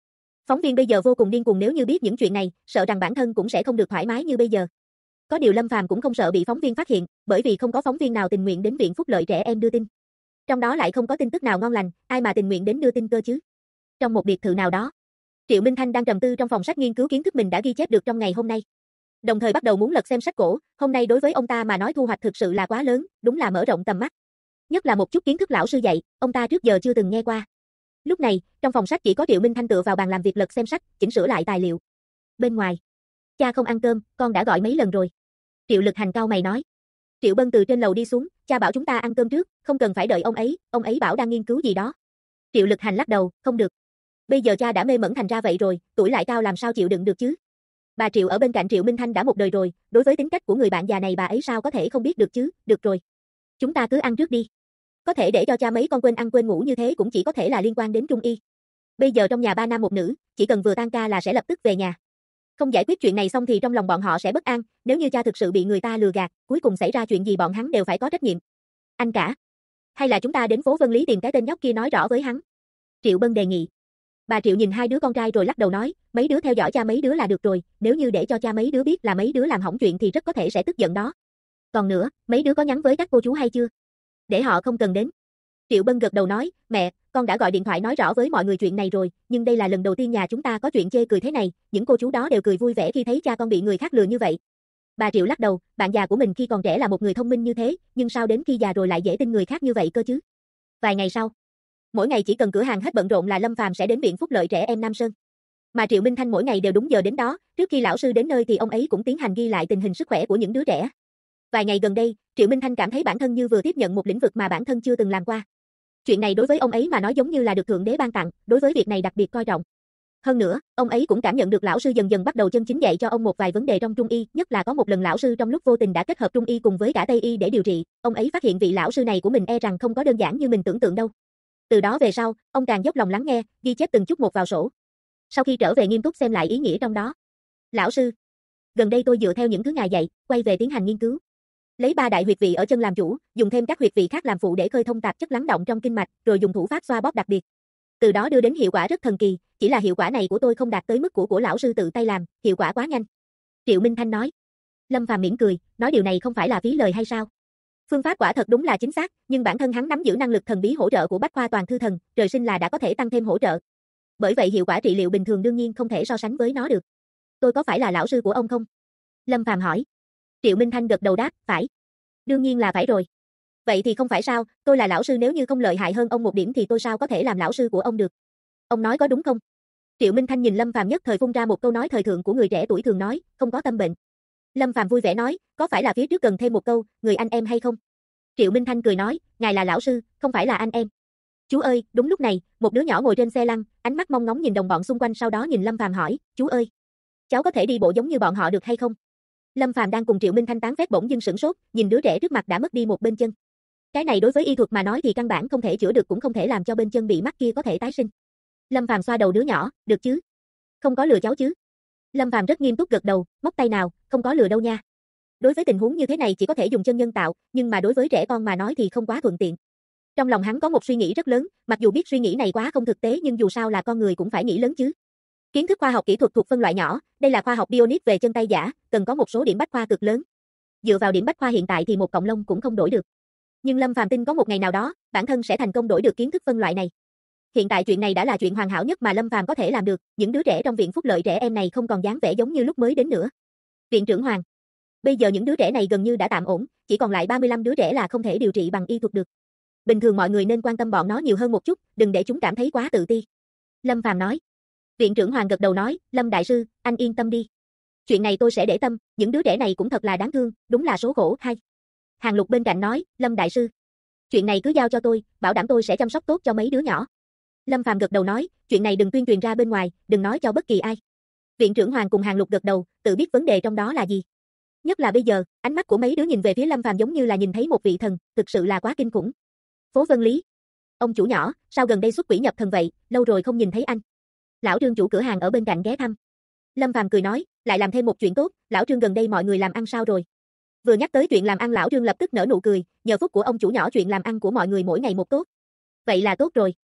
Phóng viên bây giờ vô cùng điên cuồng, nếu như biết những chuyện này, sợ rằng bản thân cũng sẽ không được thoải mái như bây giờ. Có điều Lâm Phàm cũng không sợ bị phóng viên phát hiện, bởi vì không có phóng viên nào tình nguyện đến viện phúc lợi trẻ em đưa tin. Trong đó lại không có tin tức nào ngon lành, ai mà tình nguyện đến đưa tin cơ chứ? Trong một biệt thự nào đó, Triệu Minh Thanh đang trầm tư trong phòng sách nghiên cứu kiến thức mình đã ghi chép được trong ngày hôm nay. Đồng thời bắt đầu muốn lật xem sách cổ, hôm nay đối với ông ta mà nói thu hoạch thực sự là quá lớn, đúng là mở rộng tầm mắt. Nhất là một chút kiến thức lão sư dạy, ông ta trước giờ chưa từng nghe qua. Lúc này, trong phòng sách chỉ có Triệu Minh Thanh tựa vào bàn làm việc lật xem sách, chỉnh sửa lại tài liệu. Bên ngoài, cha không ăn cơm, con đã gọi mấy lần rồi. Triệu Lực Hành cau mày nói. Triệu Bân từ trên lầu đi xuống, cha bảo chúng ta ăn cơm trước, không cần phải đợi ông ấy bảo đang nghiên cứu gì đó. Triệu Lực Hành lắc đầu, không được. Bây giờ cha đã mê mẩn thành ra vậy rồi, tuổi lại cao làm sao chịu đựng được chứ. Bà Triệu ở bên cạnh Triệu Minh Thanh đã một đời rồi, đối với tính cách của người bạn già này bà ấy sao có thể không biết được chứ, được rồi. Chúng ta cứ ăn trước đi. Có thể để cho cha mấy con quên ăn quên ngủ như thế cũng chỉ có thể là liên quan đến Trung Y. Bây giờ trong nhà 3 nam 1 nữ, chỉ cần vừa tan ca là sẽ lập tức về nhà. Không giải quyết chuyện này xong thì trong lòng bọn họ sẽ bất an, nếu như cha thực sự bị người ta lừa gạt, cuối cùng xảy ra chuyện gì bọn hắn đều phải có trách nhiệm. Anh cả, hay là chúng ta đến phố Vân Lý tìm cái tên nhóc kia nói rõ với hắn. Triệu Bân đề nghị. Bà Triệu nhìn hai đứa con trai rồi lắc đầu nói, mấy đứa theo dõi cha mấy đứa là được rồi, nếu như để cho cha mấy đứa biết là mấy đứa làm hỏng chuyện thì rất có thể sẽ tức giận đó. Còn nữa, mấy đứa có nhắn với các cô chú hay chưa? Để họ không cần đến. Triệu Bân gật đầu nói, mẹ, con đã gọi điện thoại nói rõ với mọi người chuyện này rồi, nhưng đây là lần đầu tiên nhà chúng ta có chuyện chê cười thế này, những cô chú đó đều cười vui vẻ khi thấy cha con bị người khác lừa như vậy. Bà Triệu lắc đầu, bạn già của mình khi còn trẻ là một người thông minh như thế, nhưng sao đến khi già rồi lại dễ tin người khác như vậy cơ chứ? Vài ngày sau, mỗi ngày chỉ cần cửa hàng hết bận rộn là Lâm Phàm sẽ đến viện phúc lợi trẻ em Nam Sơn. Mà Triệu Minh Thanh mỗi ngày đều đúng giờ đến đó, trước khi lão sư đến nơi thì ông ấy cũng tiến hành ghi lại tình hình sức khỏe của những đứa trẻ. Vài ngày gần đây, Triệu Minh Thanh cảm thấy bản thân như vừa tiếp nhận một lĩnh vực mà bản thân chưa từng làm qua. Chuyện này đối với ông ấy mà nói giống như là được Thượng Đế ban tặng, đối với việc này đặc biệt coi trọng. Hơn nữa, ông ấy cũng cảm nhận được lão sư dần dần bắt đầu chân chính dạy cho ông một vài vấn đề trong Trung Y, nhất là có một lần lão sư trong lúc vô tình đã kết hợp Trung Y cùng với cả Tây Y để điều trị, ông ấy phát hiện vị lão sư này của mình e rằng không có đơn giản như mình tưởng tượng đâu. Từ đó về sau, ông càng dốc lòng lắng nghe, ghi chép từng chút một vào sổ. Sau khi trở về nghiêm túc xem lại ý nghĩa trong đó. Lão sư, gần đây tôi dựa theo những thứ ngài dạy, quay về tiến hành nghiên cứu. Lấy 3 đại huyệt vị ở chân làm chủ, dùng thêm các huyệt vị khác làm phụ để khơi thông tạp chất lắng đọng trong kinh mạch, rồi dùng thủ pháp xoa bóp đặc biệt. Từ đó đưa đến hiệu quả rất thần kỳ, chỉ là hiệu quả này của tôi không đạt tới mức của lão sư tự tay làm, hiệu quả quá nhanh. Triệu Minh Thanh nói. Lâm Phàm mỉm cười, nói điều này không phải là phí lời hay sao? Phương pháp quả thật đúng là chính xác, nhưng bản thân hắn nắm giữ năng lực thần bí hỗ trợ của Bách Khoa Toàn Thư Thần, trời sinh là đã có thể tăng thêm hỗ trợ. Bởi vậy hiệu quả trị liệu bình thường đương nhiên không thể so sánh với nó được. Tôi có phải là lão sư của ông không? Lâm Phàm hỏi. Triệu Minh Thanh gật đầu đáp, phải. Đương nhiên là phải rồi. Vậy thì không phải sao, tôi là lão sư, nếu như không lợi hại hơn ông một điểm thì tôi sao có thể làm lão sư của ông được? Ông nói có đúng không? Triệu Minh Thanh nhìn Lâm Phàm nhất thời phun ra một câu nói thời thượng của người trẻ tuổi thường nói, không có tâm bệnh. Lâm Phàm vui vẻ nói, có phải là phía trước cần thêm một câu, người anh em hay không? Triệu Minh Thanh cười nói, ngài là lão sư, không phải là anh em. Chú ơi, đúng lúc này, một đứa nhỏ ngồi trên xe lăn, ánh mắt mong ngóng nhìn đồng bọn xung quanh, sau đó nhìn Lâm Phàm hỏi, chú ơi, cháu có thể đi bộ giống như bọn họ được hay không? Lâm Phàm đang cùng Triệu Minh Thanh tán phét bỗng dưng sửng sốt, nhìn đứa trẻ trước mặt đã mất đi một bên chân. Cái này đối với y thuật mà nói thì căn bản không thể chữa được, cũng không thể làm cho bên chân bị mất kia có thể tái sinh. Lâm Phàm xoa đầu đứa nhỏ, được chứ? Không có lừa cháu chứ? Lâm Phàm rất nghiêm túc gật đầu, móc tay nào, không có lừa đâu nha. Đối với tình huống như thế này chỉ có thể dùng chân nhân tạo, nhưng mà đối với trẻ con mà nói thì không quá thuận tiện. Trong lòng hắn có một suy nghĩ rất lớn, mặc dù biết suy nghĩ này quá không thực tế nhưng dù sao là con người cũng phải nghĩ lớn chứ. Kiến thức khoa học kỹ thuật thuộc phân loại nhỏ, đây là khoa học bionic về chân tay giả, cần có một số điểm bách khoa cực lớn. Dựa vào điểm bách khoa hiện tại thì một cọng lông cũng không đổi được. Nhưng Lâm Phàm tin có một ngày nào đó, bản thân sẽ thành công đổi được kiến thức phân loại này. Hiện tại chuyện này đã là chuyện hoàn hảo nhất mà Lâm Phàm có thể làm được, những đứa trẻ trong viện phúc lợi trẻ em này không còn dáng vẻ giống như lúc mới đến nữa. Viện trưởng Hoàng, bây giờ những đứa trẻ này gần như đã tạm ổn, chỉ còn lại 35 đứa trẻ là không thể điều trị bằng y thuật được. Bình thường mọi người nên quan tâm bọn nó nhiều hơn một chút, đừng để chúng cảm thấy quá tự ti. Lâm Phàm nói. Viện trưởng Hoàng gật đầu nói, Lâm đại sư, anh yên tâm đi. Chuyện này tôi sẽ để tâm, những đứa trẻ này cũng thật là đáng thương, đúng là số khổ. Hay. Hàng Lục bên cạnh nói, Lâm đại sư, chuyện này cứ giao cho tôi, bảo đảm tôi sẽ chăm sóc tốt cho mấy đứa nhỏ. Lâm Phàm gật đầu nói, chuyện này đừng tuyên truyền ra bên ngoài, đừng nói cho bất kỳ ai. Viện trưởng Hoàng cùng Hàng Lục gật đầu, tự biết vấn đề trong đó là gì. Nhất là bây giờ, ánh mắt của mấy đứa nhìn về phía Lâm Phàm giống như là nhìn thấy một vị thần, thực sự là quá kinh khủng. Phố Vân Lý. Ông chủ nhỏ, sao gần đây xuất quỷ nhập thần vậy, lâu rồi không nhìn thấy anh. Lão Trương chủ cửa hàng ở bên cạnh ghé thăm. Lâm Phàm cười nói, lại làm thêm một chuyện tốt, lão Trương gần đây mọi người làm ăn sao rồi? Vừa nhắc tới chuyện làm ăn lão Trương lập tức nở nụ cười, nhờ phúc của ông chủ nhỏ chuyện làm ăn của mọi người mỗi ngày một tốt. Vậy là tốt rồi.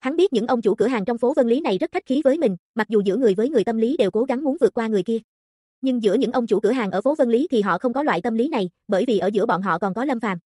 Hắn biết những ông chủ cửa hàng trong phố Vân Lý này rất khách khí với mình, mặc dù giữa người với người tâm lý đều cố gắng muốn vượt qua người kia. Nhưng giữa những ông chủ cửa hàng ở phố Vân Lý thì họ không có loại tâm lý này, bởi vì ở giữa bọn họ còn có Lâm Phàm.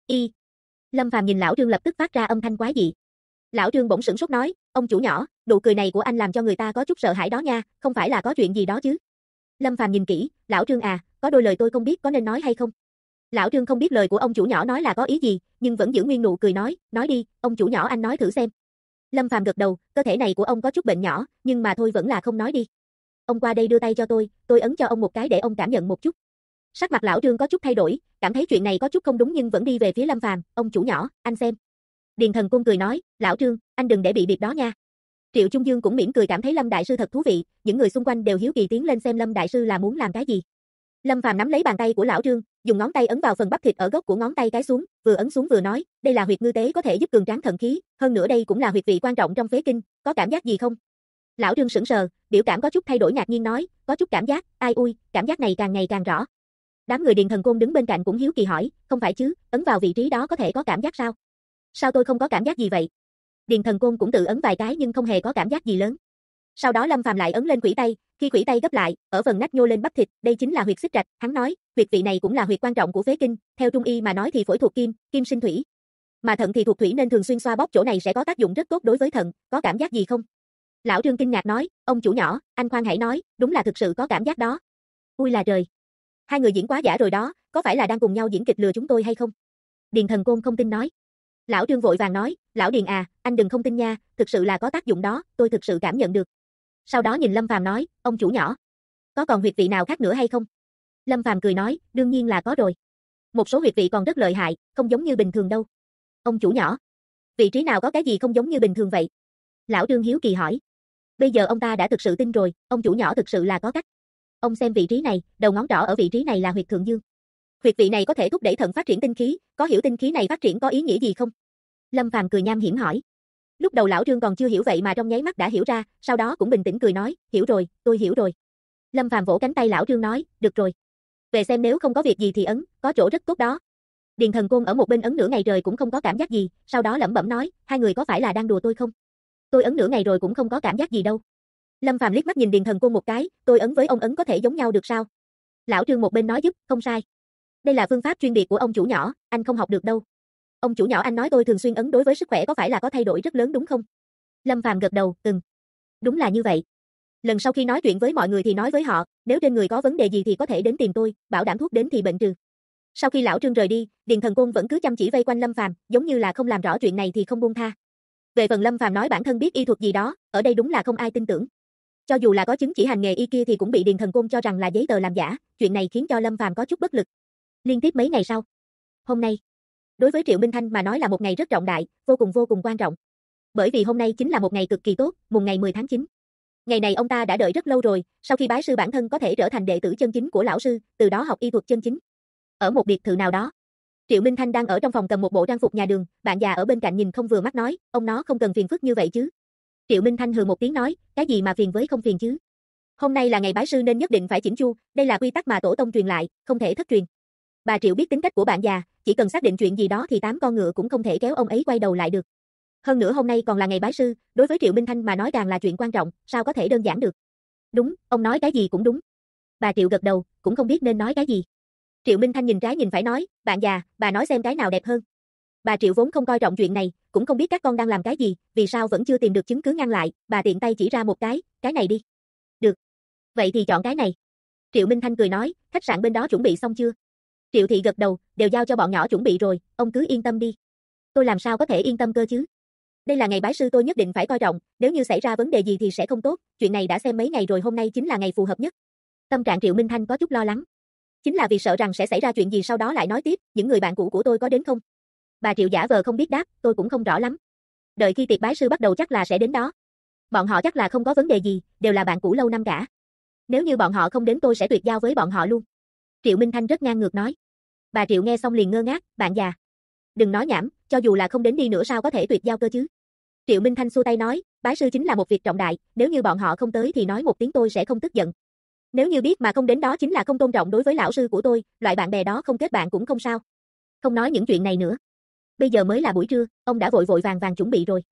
Lâm Phàm nhìn lão Trương lập tức phát ra âm thanh quái dị. Lão Trương bỗng sửng sốt nói, ông chủ nhỏ, nụ cười này của anh làm cho người ta có chút sợ hãi đó nha, không phải là có chuyện gì đó chứ? Lâm Phàm nhìn kỹ, lão Trương à, có đôi lời tôi không biết có nên nói hay không. Lão Trương không biết lời của ông chủ nhỏ nói là có ý gì, nhưng vẫn giữ nguyên nụ cười nói đi, ông chủ nhỏ anh nói thử xem. Lâm Phàm gật đầu, cơ thể này của ông có chút bệnh nhỏ, nhưng mà thôi vẫn là không nói đi. Ông qua đây đưa tay cho tôi ấn cho ông một cái để ông cảm nhận một chút. Sắc mặt lão Trương có chút thay đổi, cảm thấy chuyện này có chút không đúng nhưng vẫn đi về phía Lâm Phàm, ông chủ nhỏ, anh xem. Điền Thần Côn cười nói, lão Trương, anh đừng để bị biệt đó nha. Triệu Trung Dương cũng mỉm cười cảm thấy Lâm đại sư thật thú vị, những người xung quanh đều hiếu kỳ tiến lên xem Lâm đại sư là muốn làm cái gì. Lâm Phàm nắm lấy bàn tay của lão Trương, dùng ngón tay ấn vào phần bắp thịt ở gốc của ngón tay cái xuống, vừa ấn xuống vừa nói, đây là huyệt ngư tế có thể giúp cường tráng thận khí, hơn nữa đây cũng là huyệt vị quan trọng trong phế kinh, có cảm giác gì không? Lão Trương sững sờ, biểu cảm có chút thay đổi ngạc nhiên nói, có chút cảm giác, ai ui, cảm giác này càng ngày càng rõ. Đám người Điền Thần Côn đứng bên cạnh cũng hiếu kỳ hỏi, không phải chứ, ấn vào vị trí đó có thể có cảm giác sao? Sao tôi không có cảm giác gì vậy? Điền Thần Côn cũng tự ấn vài cái nhưng không hề có cảm giác gì lớn. Sau đó Lâm Phàm lại ấn lên khuỷu tay, khi khuỷu tay gấp lại, ở phần nách nhô lên bắp thịt, đây chính là huyệt xích trạch, hắn nói, huyệt vị này cũng là huyệt quan trọng của phế kinh, theo trung y mà nói thì phổi thuộc kim, kim sinh thủy. Mà thận thì thuộc thủy nên thường xuyên xoa bóp chỗ này sẽ có tác dụng rất tốt đối với thận, có cảm giác gì không? Lão Trương kinh ngạc nói, ông chủ nhỏ, anh khoan hãy nói, đúng là thực sự có cảm giác đó. Ui là trời. Hai người diễn quá giả rồi đó, có phải là đang cùng nhau diễn kịch lừa chúng tôi hay không? Điền Thần Côn không tin nói. Lão Trương vội vàng nói, lão Điền à, anh đừng không tin nha, thực sự là có tác dụng đó, tôi thực sự cảm nhận được. Sau đó nhìn Lâm Phàm nói, ông chủ nhỏ, có còn huyệt vị nào khác nữa hay không? Lâm Phàm cười nói, đương nhiên là có rồi. Một số huyệt vị còn rất lợi hại, không giống như bình thường đâu. Ông chủ nhỏ, vị trí nào có cái gì không giống như bình thường vậy? Lão Trương hiếu kỳ hỏi. Bây giờ ông ta đã thực sự tin rồi, ông chủ nhỏ thực sự là có cách. Ông xem vị trí này, đầu ngón trỏ ở vị trí này là huyệt thượng dương. Huyệt vị này có thể thúc đẩy thận phát triển tinh khí, có hiểu tinh khí này phát triển có ý nghĩa gì không? Lâm Phàm cười nham hiểm hỏi. Lúc đầu lão Trương còn chưa hiểu vậy mà trong nháy mắt đã hiểu ra, sau đó cũng bình tĩnh cười nói, hiểu rồi, tôi hiểu rồi. Lâm Phàm vỗ cánh tay lão Trương nói, được rồi. Về xem nếu không có việc gì thì ấn, có chỗ rất tốt đó. Điền Thần Côn ở một bên ấn nửa ngày trời cũng không có cảm giác gì, sau đó lẩm bẩm nói, hai người có phải là đang đùa tôi không? Tôi ấn nửa ngày rồi cũng không có cảm giác gì đâu. Lâm Phàm liếc mắt nhìn Điền Thần Côn một cái, tôi ấn với ông ấn có thể giống nhau được sao? Lão Trương một bên nói giúp, không sai. Đây là phương pháp chuyên biệt của ông chủ nhỏ, anh không học được đâu. Ông chủ nhỏ anh nói tôi thường xuyên ấn đối với sức khỏe có phải là có thay đổi rất lớn đúng không? Lâm Phàm gật đầu, đúng là như vậy. Lần sau khi nói chuyện với mọi người thì nói với họ, nếu trên người có vấn đề gì thì có thể đến tìm tôi, bảo đảm thuốc đến thì bệnh trừ. Sau khi lão Trương rời đi, Điền Thần Côn vẫn cứ chăm chỉ vây quanh Lâm Phàm, giống như là không làm rõ chuyện này thì không buông tha. Về phần Lâm Phàm nói bản thân biết y thuật gì đó, ở đây đúng là không ai tin tưởng. Cho dù là có chứng chỉ hành nghề y kia thì cũng bị Điền Thần Côn cho rằng là giấy tờ làm giả, chuyện này khiến cho Lâm Phàm có chút bất lực. Liên tiếp mấy ngày sau, hôm nay, đối với Triệu Minh Thanh mà nói là một ngày rất trọng đại, vô cùng quan trọng. Bởi vì hôm nay chính là một ngày cực kỳ tốt, mùng ngày 10 tháng 9. Ngày này ông ta đã đợi rất lâu rồi, sau khi bái sư bản thân có thể trở thành đệ tử chân chính của lão sư, từ đó học y thuật chân chính. Ở một biệt thự nào đó, Triệu Minh Thanh đang ở trong phòng cầm một bộ trang phục nhà đường, bạn già ở bên cạnh nhìn không vừa mắt nói, ông nó không cần phiền phức như vậy chứ. Triệu Minh Thanh hừ một tiếng nói, cái gì mà phiền với không phiền chứ. Hôm nay là ngày bái sư nên nhất định phải chỉnh chu, đây là quy tắc mà tổ tông truyền lại, không thể thất truyền. Bà Triệu biết tính cách của bạn già, chỉ cần xác định chuyện gì đó thì 8 con ngựa cũng không thể kéo ông ấy quay đầu lại được. Hơn nữa hôm nay còn là ngày bái sư, đối với Triệu Minh Thanh mà nói càng là chuyện quan trọng, sao có thể đơn giản được. Đúng, ông nói cái gì cũng đúng. Bà Triệu gật đầu, cũng không biết nên nói cái gì. Triệu Minh Thanh nhìn trái nhìn phải nói, bạn già, bà nói xem cái nào đẹp hơn. Bà Triệu vốn không coi trọng chuyện này, cũng không biết các con đang làm cái gì, vì sao vẫn chưa tìm được chứng cứ ngăn lại, bà tiện tay chỉ ra một cái này đi. Được. Vậy thì chọn cái này. Triệu Minh Thanh cười nói, khách sạn bên đó chuẩn bị xong chưa? Triệu Thị gật đầu, đều giao cho bọn nhỏ chuẩn bị rồi, ông cứ yên tâm đi. Tôi làm sao có thể yên tâm cơ chứ? Đây là ngày bái sư tôi nhất định phải coi trọng, nếu như xảy ra vấn đề gì thì sẽ không tốt, chuyện này đã xem mấy ngày rồi hôm nay chính là ngày phù hợp nhất. Tâm trạng Triệu Minh Thanh có chút lo lắng. Chính là vì sợ rằng sẽ xảy ra chuyện gì sau đó lại nói tiếp, những người bạn cũ của tôi có đến không? Bà Triệu giả vờ không biết đáp, tôi cũng không rõ lắm. Đợi khi tiệc bái sư bắt đầu chắc là sẽ đến đó. Bọn họ chắc là không có vấn đề gì, đều là bạn cũ lâu năm cả. Nếu như bọn họ không đến tôi sẽ tuyệt giao với bọn họ luôn. Triệu Minh Thanh rất ngang ngược nói. Bà Triệu nghe xong liền ngơ ngác, bạn già. Đừng nói nhảm, cho dù là không đến đi nữa sao có thể tuyệt giao cơ chứ. Triệu Minh Thanh xua tay nói, bái sư chính là một việc trọng đại, nếu như bọn họ không tới thì nói một tiếng tôi sẽ không tức giận. Nếu như biết mà không đến đó chính là không tôn trọng đối với lão sư của tôi, loại bạn bè đó không kết bạn cũng không sao. Không nói những chuyện này nữa. Bây giờ mới là buổi trưa, ông đã vội vàng chuẩn bị rồi.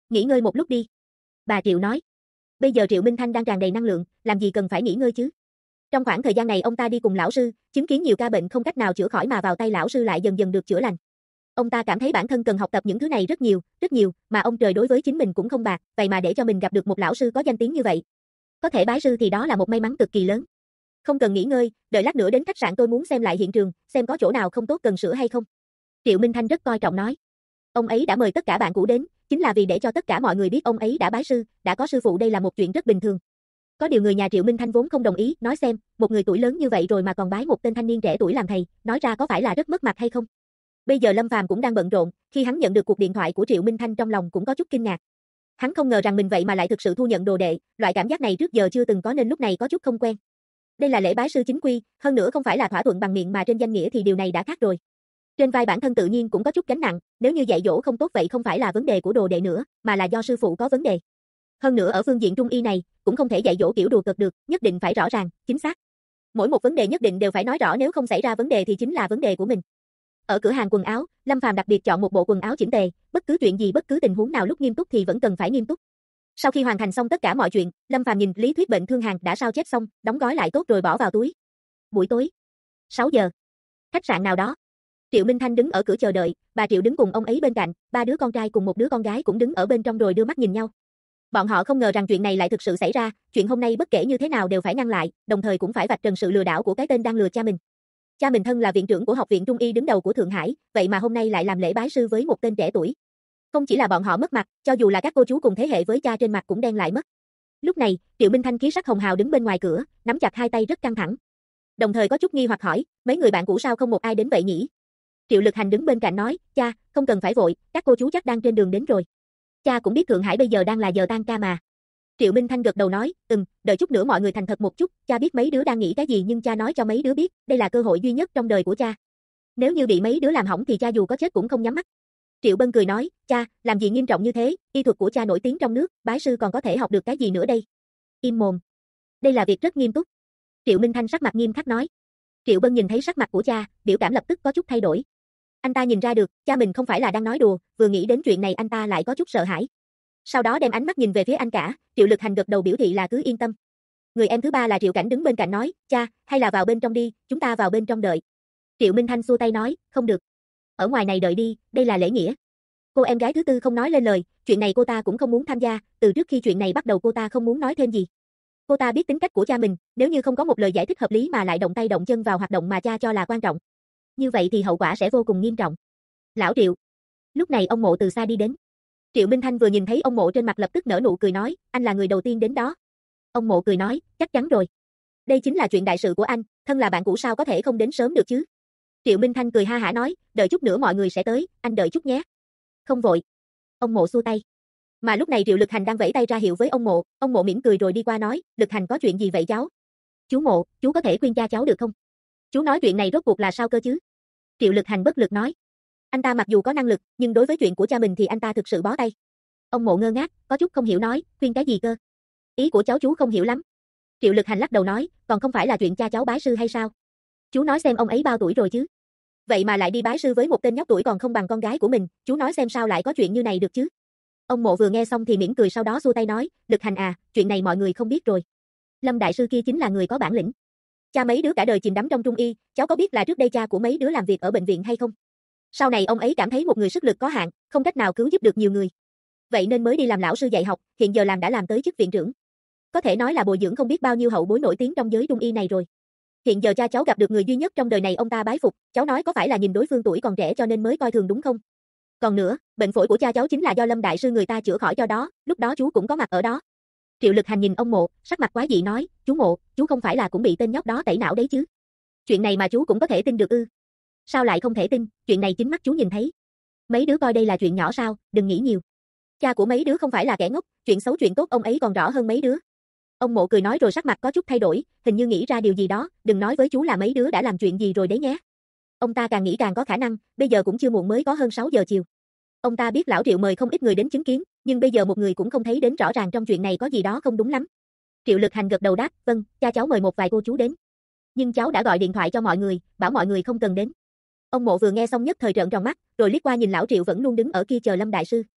Nghỉ ngơi một lúc đi. Bà Triệu nói. Bây giờ Triệu Minh Thanh đang tràn đầy năng lượng, làm gì cần phải nghỉ ngơi chứ? Trong khoảng thời gian này ông ta đi cùng lão sư, chứng kiến nhiều ca bệnh không cách nào chữa khỏi mà vào tay lão sư lại dần dần được chữa lành. Ông ta cảm thấy bản thân cần học tập những thứ này rất nhiều, mà ông trời đối với chính mình cũng không bạc, vậy mà để cho mình gặp được một lão sư có danh tiếng như vậy. Có thể bái sư thì đó là một may mắn cực kỳ lớn. Không cần nghỉ ngơi, đợi lát nữa đến khách sạn tôi muốn xem lại hiện trường, xem có chỗ nào không tốt cần sửa hay không. Triệu Minh Thanh rất coi trọng nói. Ông ấy đã mời tất cả bạn cũ đến, chính là vì để cho tất cả mọi người biết ông ấy đã bái sư, đã có sư phụ, đây là một chuyện rất bình thường. Có điều người nhà Triệu Minh Thanh vốn không đồng ý, nói xem, một người tuổi lớn như vậy rồi mà còn bái một tên thanh niên trẻ tuổi làm thầy, nói ra có phải là rất mất mặt hay không? Bây giờ Lâm Phàm cũng đang bận rộn, khi hắn nhận được cuộc điện thoại của Triệu Minh Thanh trong lòng cũng có chút kinh ngạc. Hắn không ngờ rằng mình vậy mà lại thực sự thu nhận đồ đệ, loại cảm giác này trước giờ chưa từng có nên lúc này có chút không quen. Đây là lễ bái sư chính quy, hơn nữa không phải là thỏa thuận bằng miệng mà trên danh nghĩa thì điều này đã khác rồi. Trên vai bản thân tự nhiên cũng có chút gánh nặng, nếu như dạy dỗ không tốt vậy không phải là vấn đề của đồ đệ nữa, mà là do sư phụ có vấn đề. Hơn nữa ở phương diện trung y này, cũng không thể dạy dỗ kiểu đùa cợt được, nhất định phải rõ ràng, chính xác. Mỗi một vấn đề nhất định đều phải nói rõ, nếu không xảy ra vấn đề thì chính là vấn đề của mình. Ở cửa hàng quần áo, Lâm Phàm đặc biệt chọn một bộ quần áo chỉnh tề, bất cứ chuyện gì, bất cứ tình huống nào lúc nghiêm túc thì vẫn cần phải nghiêm túc. Sau khi hoàn thành xong tất cả mọi chuyện, Lâm Phàm nhìn lý thuyết bệnh thương hàng đã sao chép xong, đóng gói lại tốt rồi bỏ vào túi. Buổi tối, 6 giờ, khách sạn nào đó. Triệu Minh Thanh đứng ở cửa chờ đợi, bà Triệu đứng cùng ông ấy bên cạnh, ba đứa con trai cùng một đứa con gái cũng đứng ở bên trong rồi đưa mắt nhìn nhau. Bọn họ không ngờ rằng chuyện này lại thực sự xảy ra, chuyện hôm nay bất kể như thế nào đều phải ngăn lại, đồng thời cũng phải vạch trần sự lừa đảo của cái tên đang lừa cha mình. Cha mình thân là viện trưởng của Học viện Trung y đứng đầu của Thượng Hải, vậy mà hôm nay lại làm lễ bái sư với một tên trẻ tuổi. Không chỉ là bọn họ mất mặt, cho dù là các cô chú cùng thế hệ với cha trên mặt cũng đen lại mất. Lúc này, Triệu Minh Thanh khí sắc hồng hào đứng bên ngoài cửa, nắm chặt hai tay rất căng thẳng. Đồng thời có chút nghi hoặc hỏi, mấy người bạn cũ sao không một ai đến vậy nhỉ? Triệu Lực Hành đứng bên cạnh nói, cha, không cần phải vội, các cô chú chắc đang trên đường đến rồi. Cha cũng biết Thượng Hải bây giờ đang là giờ tan ca mà. Triệu Minh Thanh gật đầu nói, đợi chút nữa mọi người thành thật một chút, cha biết mấy đứa đang nghĩ cái gì nhưng cha nói cho mấy đứa biết, đây là cơ hội duy nhất trong đời của cha. Nếu như bị mấy đứa làm hỏng thì cha dù có chết cũng không nhắm mắt. Triệu Bân cười nói, cha, làm gì nghiêm trọng như thế, y thuật của cha nổi tiếng trong nước, bái sư còn có thể học được cái gì nữa đây? Im mồm. Đây là việc rất nghiêm túc. Triệu Minh Thanh sắc mặt nghiêm khắc nói. Triệu Bân nhìn thấy sắc mặt của cha, biểu cảm lập tức có chút thay đổi. Anh ta nhìn ra được, cha mình không phải là đang nói đùa, vừa nghĩ đến chuyện này anh ta lại có chút sợ hãi. Sau đó đem ánh mắt nhìn về phía anh cả, Triệu Lực Hành gật đầu biểu thị là cứ yên tâm. Người em thứ ba là Triệu Cảnh đứng bên cạnh nói, cha, hay là vào bên trong đi, chúng ta vào bên trong đợi. Triệu Minh Thanh xua tay nói, không được. Ở ngoài này đợi đi, đây là lễ nghĩa. Cô em gái thứ tư không nói lên lời, chuyện này cô ta cũng không muốn tham gia, từ trước khi chuyện này bắt đầu cô ta không muốn nói thêm gì. Cô ta biết tính cách của cha mình, nếu như không có một lời giải thích hợp lý mà lại động tay động chân vào hoạt động mà cha cho là quan trọng. Như vậy thì hậu quả sẽ vô cùng nghiêm trọng. Lão Triệu. Lúc này ông Mộ từ xa đi đến. Triệu Minh Thanh vừa nhìn thấy ông Mộ trên mặt lập tức nở nụ cười nói, anh là người đầu tiên đến đó. Ông Mộ cười nói, chắc chắn rồi. Đây chính là chuyện đại sự của anh, thân là bạn cũ sao có thể không đến sớm được chứ. Triệu Minh Thanh cười ha hả nói, đợi chút nữa mọi người sẽ tới, anh đợi chút nhé. Không vội. Ông Mộ xua tay. Mà lúc này Triệu Lực Hành đang vẫy tay ra hiệu với ông Mộ mỉm cười rồi đi qua nói, Lực Hành có chuyện gì vậy cháu? Chú Mộ, chú có thể khuyên cha cháu được không? Chú nói chuyện này rốt cuộc là sao cơ chứ? Triệu Lực Hành bất lực nói. Anh ta mặc dù có năng lực, nhưng đối với chuyện của cha mình thì anh ta thực sự bó tay. Ông Mộ ngơ ngác, có chút không hiểu nói, khuyên cái gì cơ? Ý của cháu chú không hiểu lắm. Triệu Lực Hành lắc đầu nói, còn không phải là chuyện cha cháu bái sư hay sao? Chú nói xem ông ấy bao tuổi rồi chứ? Vậy mà lại đi bái sư với một tên nhóc tuổi còn không bằng con gái của mình, chú nói xem sao lại có chuyện như này được chứ? Ông Mộ vừa nghe xong thì mỉm cười sau đó xua tay nói, Lực Hành à, chuyện này mọi người không biết rồi. Lâm đại sư kia chính là người có bản lĩnh. Cha mấy đứa cả đời chìm đắm trong trung y, cháu có biết là trước đây cha của mấy đứa làm việc ở bệnh viện hay không? Sau này ông ấy cảm thấy một người sức lực có hạn, không cách nào cứu giúp được nhiều người. Vậy nên mới đi làm lão sư dạy học, hiện giờ đã làm tới chức viện trưởng. Có thể nói là bồi dưỡng không biết bao nhiêu hậu bối nổi tiếng trong giới trung y này rồi. Hiện giờ cha cháu gặp được người duy nhất trong đời này ông ta bái phục, cháu nói có phải là nhìn đối phương tuổi còn trẻ cho nên mới coi thường đúng không? Còn nữa, bệnh phổi của cha cháu chính là do Lâm đại sư người ta chữa khỏi cho đó, lúc đó chú cũng có mặt ở đó. Triệu Lực Hành nhìn ông Mộ, sắc mặt quái dị nói, chú Mộ, chú không phải là cũng bị tên nhóc đó tẩy não đấy chứ? Chuyện này mà chú cũng có thể tin được ư? Sao lại không thể tin, chuyện này chính mắt chú nhìn thấy. Mấy đứa coi đây là chuyện nhỏ sao, đừng nghĩ nhiều. Cha của mấy đứa không phải là kẻ ngốc, chuyện xấu chuyện tốt ông ấy còn rõ hơn mấy đứa. Ông Mộ cười nói rồi sắc mặt có chút thay đổi, hình như nghĩ ra điều gì đó, đừng nói với chú là mấy đứa đã làm chuyện gì rồi đấy nhé. Ông ta càng nghĩ càng có khả năng, bây giờ cũng chưa muộn mới có hơn 6 giờ chiều. Ông ta biết lão Triệu mời không ít người đến chứng kiến, nhưng bây giờ một người cũng không thấy đến rõ ràng trong chuyện này có gì đó không đúng lắm. Triệu Lực Hành gật đầu đáp, vâng, cha cháu mời một vài cô chú đến. Nhưng cháu đã gọi điện thoại cho mọi người, bảo mọi người không cần đến. Ông Mộ vừa nghe xong nhất thời trợn tròn mắt, rồi liếc qua nhìn lão Triệu vẫn luôn đứng ở kia chờ Lâm đại sư.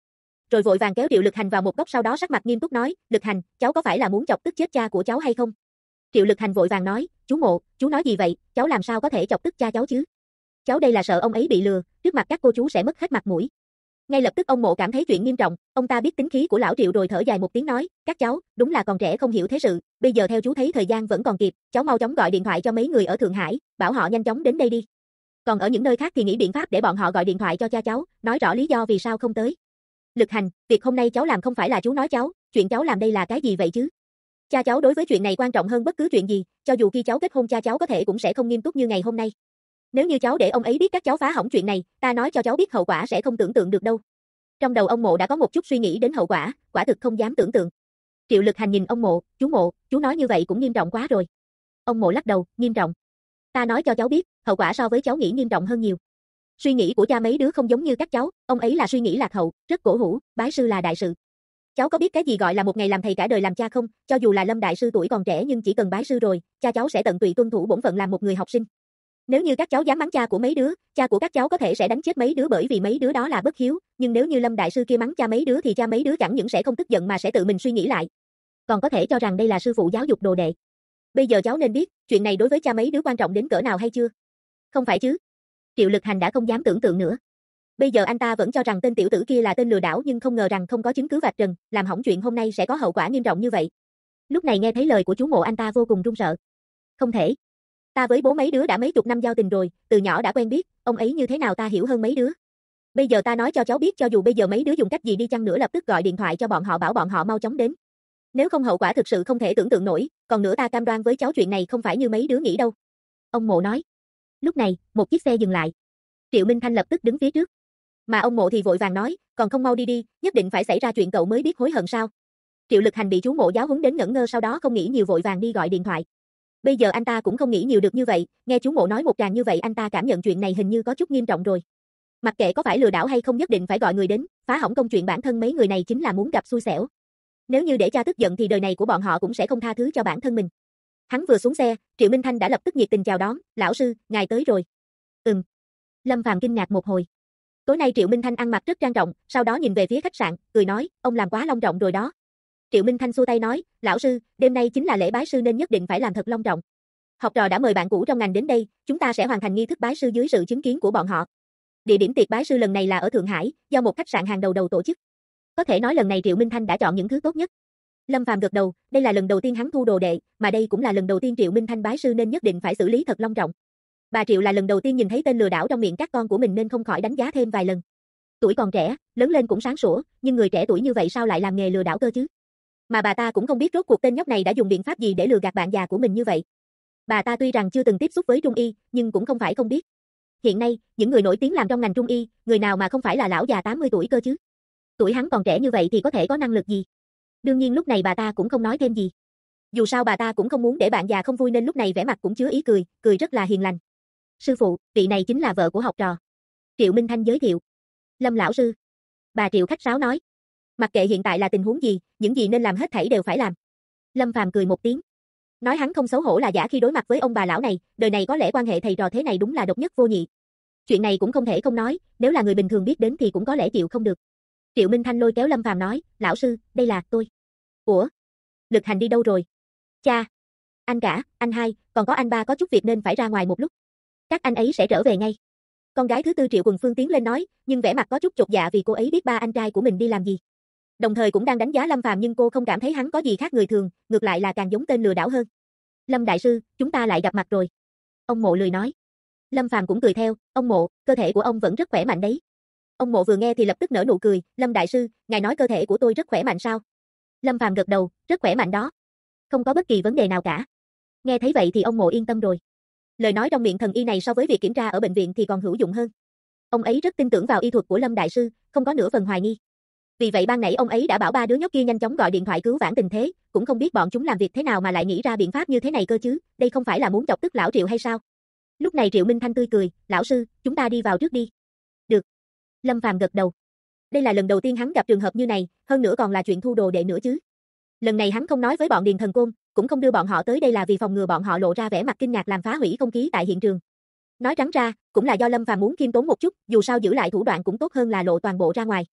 rồi vội vàng kéo Triệu Lực Hành vào một góc, sau đó sắc mặt nghiêm túc nói, Lực Hành, cháu có phải là muốn chọc tức chết cha của cháu hay không? Triệu Lực Hành vội vàng nói, chú Mộ, chú nói gì vậy, cháu làm sao có thể chọc tức cha cháu chứ? Cháu đây là sợ ông ấy bị lừa, trước mặt các cô chú sẽ mất hết mặt mũi. Ngay lập tức ông Mộ cảm thấy chuyện nghiêm trọng, ông ta biết tính khí của lão Triệu rồi thở dài một tiếng nói, các cháu, đúng là còn trẻ không hiểu thế sự, bây giờ theo chú thấy thời gian vẫn còn kịp, cháu mau chóng gọi điện thoại cho mấy người ở Thượng Hải, bảo họ nhanh chóng đến đây đi. Còn ở những nơi khác thì nghĩ biện pháp để bọn họ gọi điện thoại cho cha cháu, nói rõ lý do vì sao không tới. Lực Hành, việc hôm nay cháu làm không phải là chú nói cháu, chuyện cháu làm đây là cái gì vậy chứ? Cha cháu đối với chuyện này quan trọng hơn bất cứ chuyện gì, cho dù khi cháu kết hôn cha cháu có thể cũng sẽ không nghiêm túc như ngày hôm nay. Nếu như cháu để ông ấy biết các cháu phá hỏng chuyện này, ta nói cho cháu biết hậu quả sẽ không tưởng tượng được đâu. Trong đầu ông Mộ đã có một chút suy nghĩ đến hậu quả, quả thực không dám tưởng tượng. Triệu Lực Hành nhìn ông Mộ, chú nói như vậy cũng nghiêm trọng quá rồi. Ông Mộ lắc đầu, nghiêm trọng. Ta nói cho cháu biết, hậu quả so với cháu nghĩ nghiêm trọng hơn nhiều. Suy nghĩ của cha mấy đứa không giống như các cháu, ông ấy là suy nghĩ lạc hậu, rất cổ hủ, bái sư là đại sự. Cháu có biết cái gì gọi là một ngày làm thầy cả đời làm cha không? Cho dù là Lâm đại sư tuổi còn trẻ nhưng chỉ cần bái sư rồi, cha cháu sẽ tận tụy tuân thủ bổn phận làm một người học sinh. Nếu như các cháu dám mắng cha của mấy đứa, cha của các cháu có thể sẽ đánh chết mấy đứa bởi vì mấy đứa đó là bất hiếu, nhưng nếu như Lâm đại sư kia mắng cha mấy đứa thì cha mấy đứa chẳng những sẽ không tức giận mà sẽ tự mình suy nghĩ lại, còn có thể cho rằng đây là sư phụ giáo dục đồ đệ. Bây giờ cháu nên biết, chuyện này đối với cha mấy đứa quan trọng đến cỡ nào hay chưa? Không phải chứ? Triệu Lực Hành đã không dám tưởng tượng nữa. Bây giờ anh ta vẫn cho rằng tên tiểu tử kia là tên lừa đảo nhưng không ngờ rằng không có chứng cứ vạch trần, làm hỏng chuyện hôm nay sẽ có hậu quả nghiêm trọng như vậy. Lúc này nghe thấy lời của chú Mộ anh ta vô cùng run sợ. Không thể. Ta với bố mấy đứa đã mấy chục năm giao tình rồi, từ nhỏ đã quen biết, ông ấy như thế nào ta hiểu hơn mấy đứa. Bây giờ ta nói cho cháu biết cho dù bây giờ mấy đứa dùng cách gì đi chăng nữa lập tức gọi điện thoại cho bọn họ bảo bọn họ mau chóng đến. Nếu không hậu quả thực sự không thể tưởng tượng nổi, còn nữa ta cam đoan với cháu chuyện này không phải như mấy đứa nghĩ đâu. Ông Mộ nói. Lúc này, một chiếc xe dừng lại. Triệu Minh Thanh lập tức đứng phía trước. Mà ông Mộ thì vội vàng nói, còn không mau đi đi, nhất định phải xảy ra chuyện cậu mới biết hối hận sao. Triệu Lực Hành bị chú Mộ giáo huấn đến ngẩn ngơ sau đó không nghĩ nhiều vội vàng đi gọi điện thoại. Bây giờ anh ta cũng không nghĩ nhiều được như vậy, nghe chú Mộ nói một tràng như vậy anh ta cảm nhận chuyện này hình như có chút nghiêm trọng rồi. Mặc kệ có phải lừa đảo hay không nhất định phải gọi người đến, phá hỏng công chuyện bản thân mấy người này chính là muốn gặp xui xẻo. Nếu như để cha tức giận thì đời này của bọn họ cũng sẽ không tha thứ cho bản thân mình. Hắn vừa xuống xe, Triệu Minh Thanh đã lập tức nhiệt tình chào đón, lão sư, ngài tới rồi. Lâm Phàm kinh ngạc một hồi. Tối nay Triệu Minh Thanh ăn mặc rất trang trọng, sau đó nhìn về phía khách sạn, cười nói, ông làm quá long trọng rồi đó. Triệu Minh Thanh xua tay nói, lão sư, đêm nay chính là lễ bái sư nên nhất định phải làm thật long trọng. Học trò đã mời bạn cũ trong ngành đến đây, chúng ta sẽ hoàn thành nghi thức bái sư dưới sự chứng kiến của bọn họ. Địa điểm tiệc bái sư lần này là ở Thượng Hải, do một khách sạn hàng đầu tổ chức. Có thể nói lần này Triệu Minh Thanh đã chọn những thứ tốt nhất. Lâm Phàm gật đầu, đây là lần đầu tiên hắn thu đồ đệ, mà đây cũng là lần đầu tiên Triệu Minh Thanh bái sư nên nhất định phải xử lý thật long trọng. Bà Triệu là lần đầu tiên nhìn thấy tên lừa đảo trong miệng các con của mình nên không khỏi đánh giá thêm vài lần. Tuổi còn trẻ, lớn lên cũng sáng sủa, nhưng người trẻ tuổi như vậy sao lại làm nghề lừa đảo cơ chứ? Mà bà ta cũng không biết rốt cuộc tên nhóc này đã dùng biện pháp gì để lừa gạt bạn già của mình như vậy. Bà ta tuy rằng chưa từng tiếp xúc với Trung y, nhưng cũng không phải không biết. Hiện nay, những người nổi tiếng làm trong ngành Trung y, người nào mà không phải là lão già 80 tuổi cơ chứ? Tuổi hắn còn trẻ như vậy thì có thể có năng lực gì? Đương nhiên lúc này bà ta cũng không nói thêm gì. Dù sao bà ta cũng không muốn để bạn già không vui nên lúc này vẻ mặt cũng chứa ý cười, cười rất là hiền lành. Sư phụ, vị này chính là vợ của học trò. Triệu Minh Thanh giới thiệu. Lâm lão sư. Bà Triệu khách sáo nói. Mặc kệ hiện tại là tình huống gì, những gì nên làm hết thảy đều phải làm. Lâm Phàm cười một tiếng. Nói hắn không xấu hổ là giả khi đối mặt với ông bà lão này, đời này có lẽ quan hệ thầy trò thế này đúng là độc nhất vô nhị. Chuyện này cũng không thể không nói, nếu là người bình thường biết đến thì cũng có lẽ chịu không được. Triệu Minh Thanh lôi kéo Lâm Phàm nói, lão sư, đây là tôi. Ủa? Lực Hành đi đâu rồi? Cha. Anh cả, anh hai, còn có anh ba có chút việc nên phải ra ngoài một lúc. Các anh ấy sẽ trở về ngay. Con gái thứ tư Triệu Quần Phương tiến lên nói, nhưng vẻ mặt có chút chột dạ vì cô ấy biết ba anh trai của mình đi làm gì. Đồng thời cũng đang đánh giá Lâm Phàm nhưng cô không cảm thấy hắn có gì khác người thường, ngược lại là càng giống tên lừa đảo hơn. Lâm đại sư, chúng ta lại gặp mặt rồi. Ông Mộ lười nói. Lâm Phàm cũng cười theo, ông Mộ, cơ thể của ông vẫn rất khỏe mạnh đấy. Ông Mộ vừa nghe thì lập tức nở nụ cười, Lâm đại sư, ngài nói cơ thể của tôi rất khỏe mạnh sao? Lâm Phàm gật đầu, rất khỏe mạnh đó. Không có bất kỳ vấn đề nào cả. Nghe thấy vậy thì ông Mộ yên tâm rồi. Lời nói trong miệng thần y này so với việc kiểm tra ở bệnh viện thì còn hữu dụng hơn. Ông ấy rất tin tưởng vào y thuật của Lâm đại sư, không có nửa phần hoài nghi. Vì vậy ban nãy ông ấy đã bảo ba đứa nhóc kia nhanh chóng gọi điện thoại cứu vãn tình thế, cũng không biết bọn chúng làm việc thế nào mà lại nghĩ ra biện pháp như thế này cơ chứ, đây không phải là muốn chọc tức lão Triệu hay sao? Lúc này Triệu Minh Thanh tươi cười, lão sư, chúng ta đi vào trước đi. Được. Lâm Phàm gật đầu. Đây là lần đầu tiên hắn gặp trường hợp như này, hơn nữa còn là chuyện thu đồ đệ nữa chứ. Lần này hắn không nói với bọn Điền Thần Côn, cũng không đưa bọn họ tới đây là vì phòng ngừa bọn họ lộ ra vẻ mặt kinh ngạc làm phá hủy không khí tại hiện trường. Nói trắng ra, cũng là do Lâm Phàm muốn khiêm tốn một chút, dù sao giữ lại thủ đoạn cũng tốt hơn là lộ toàn bộ ra ngoài.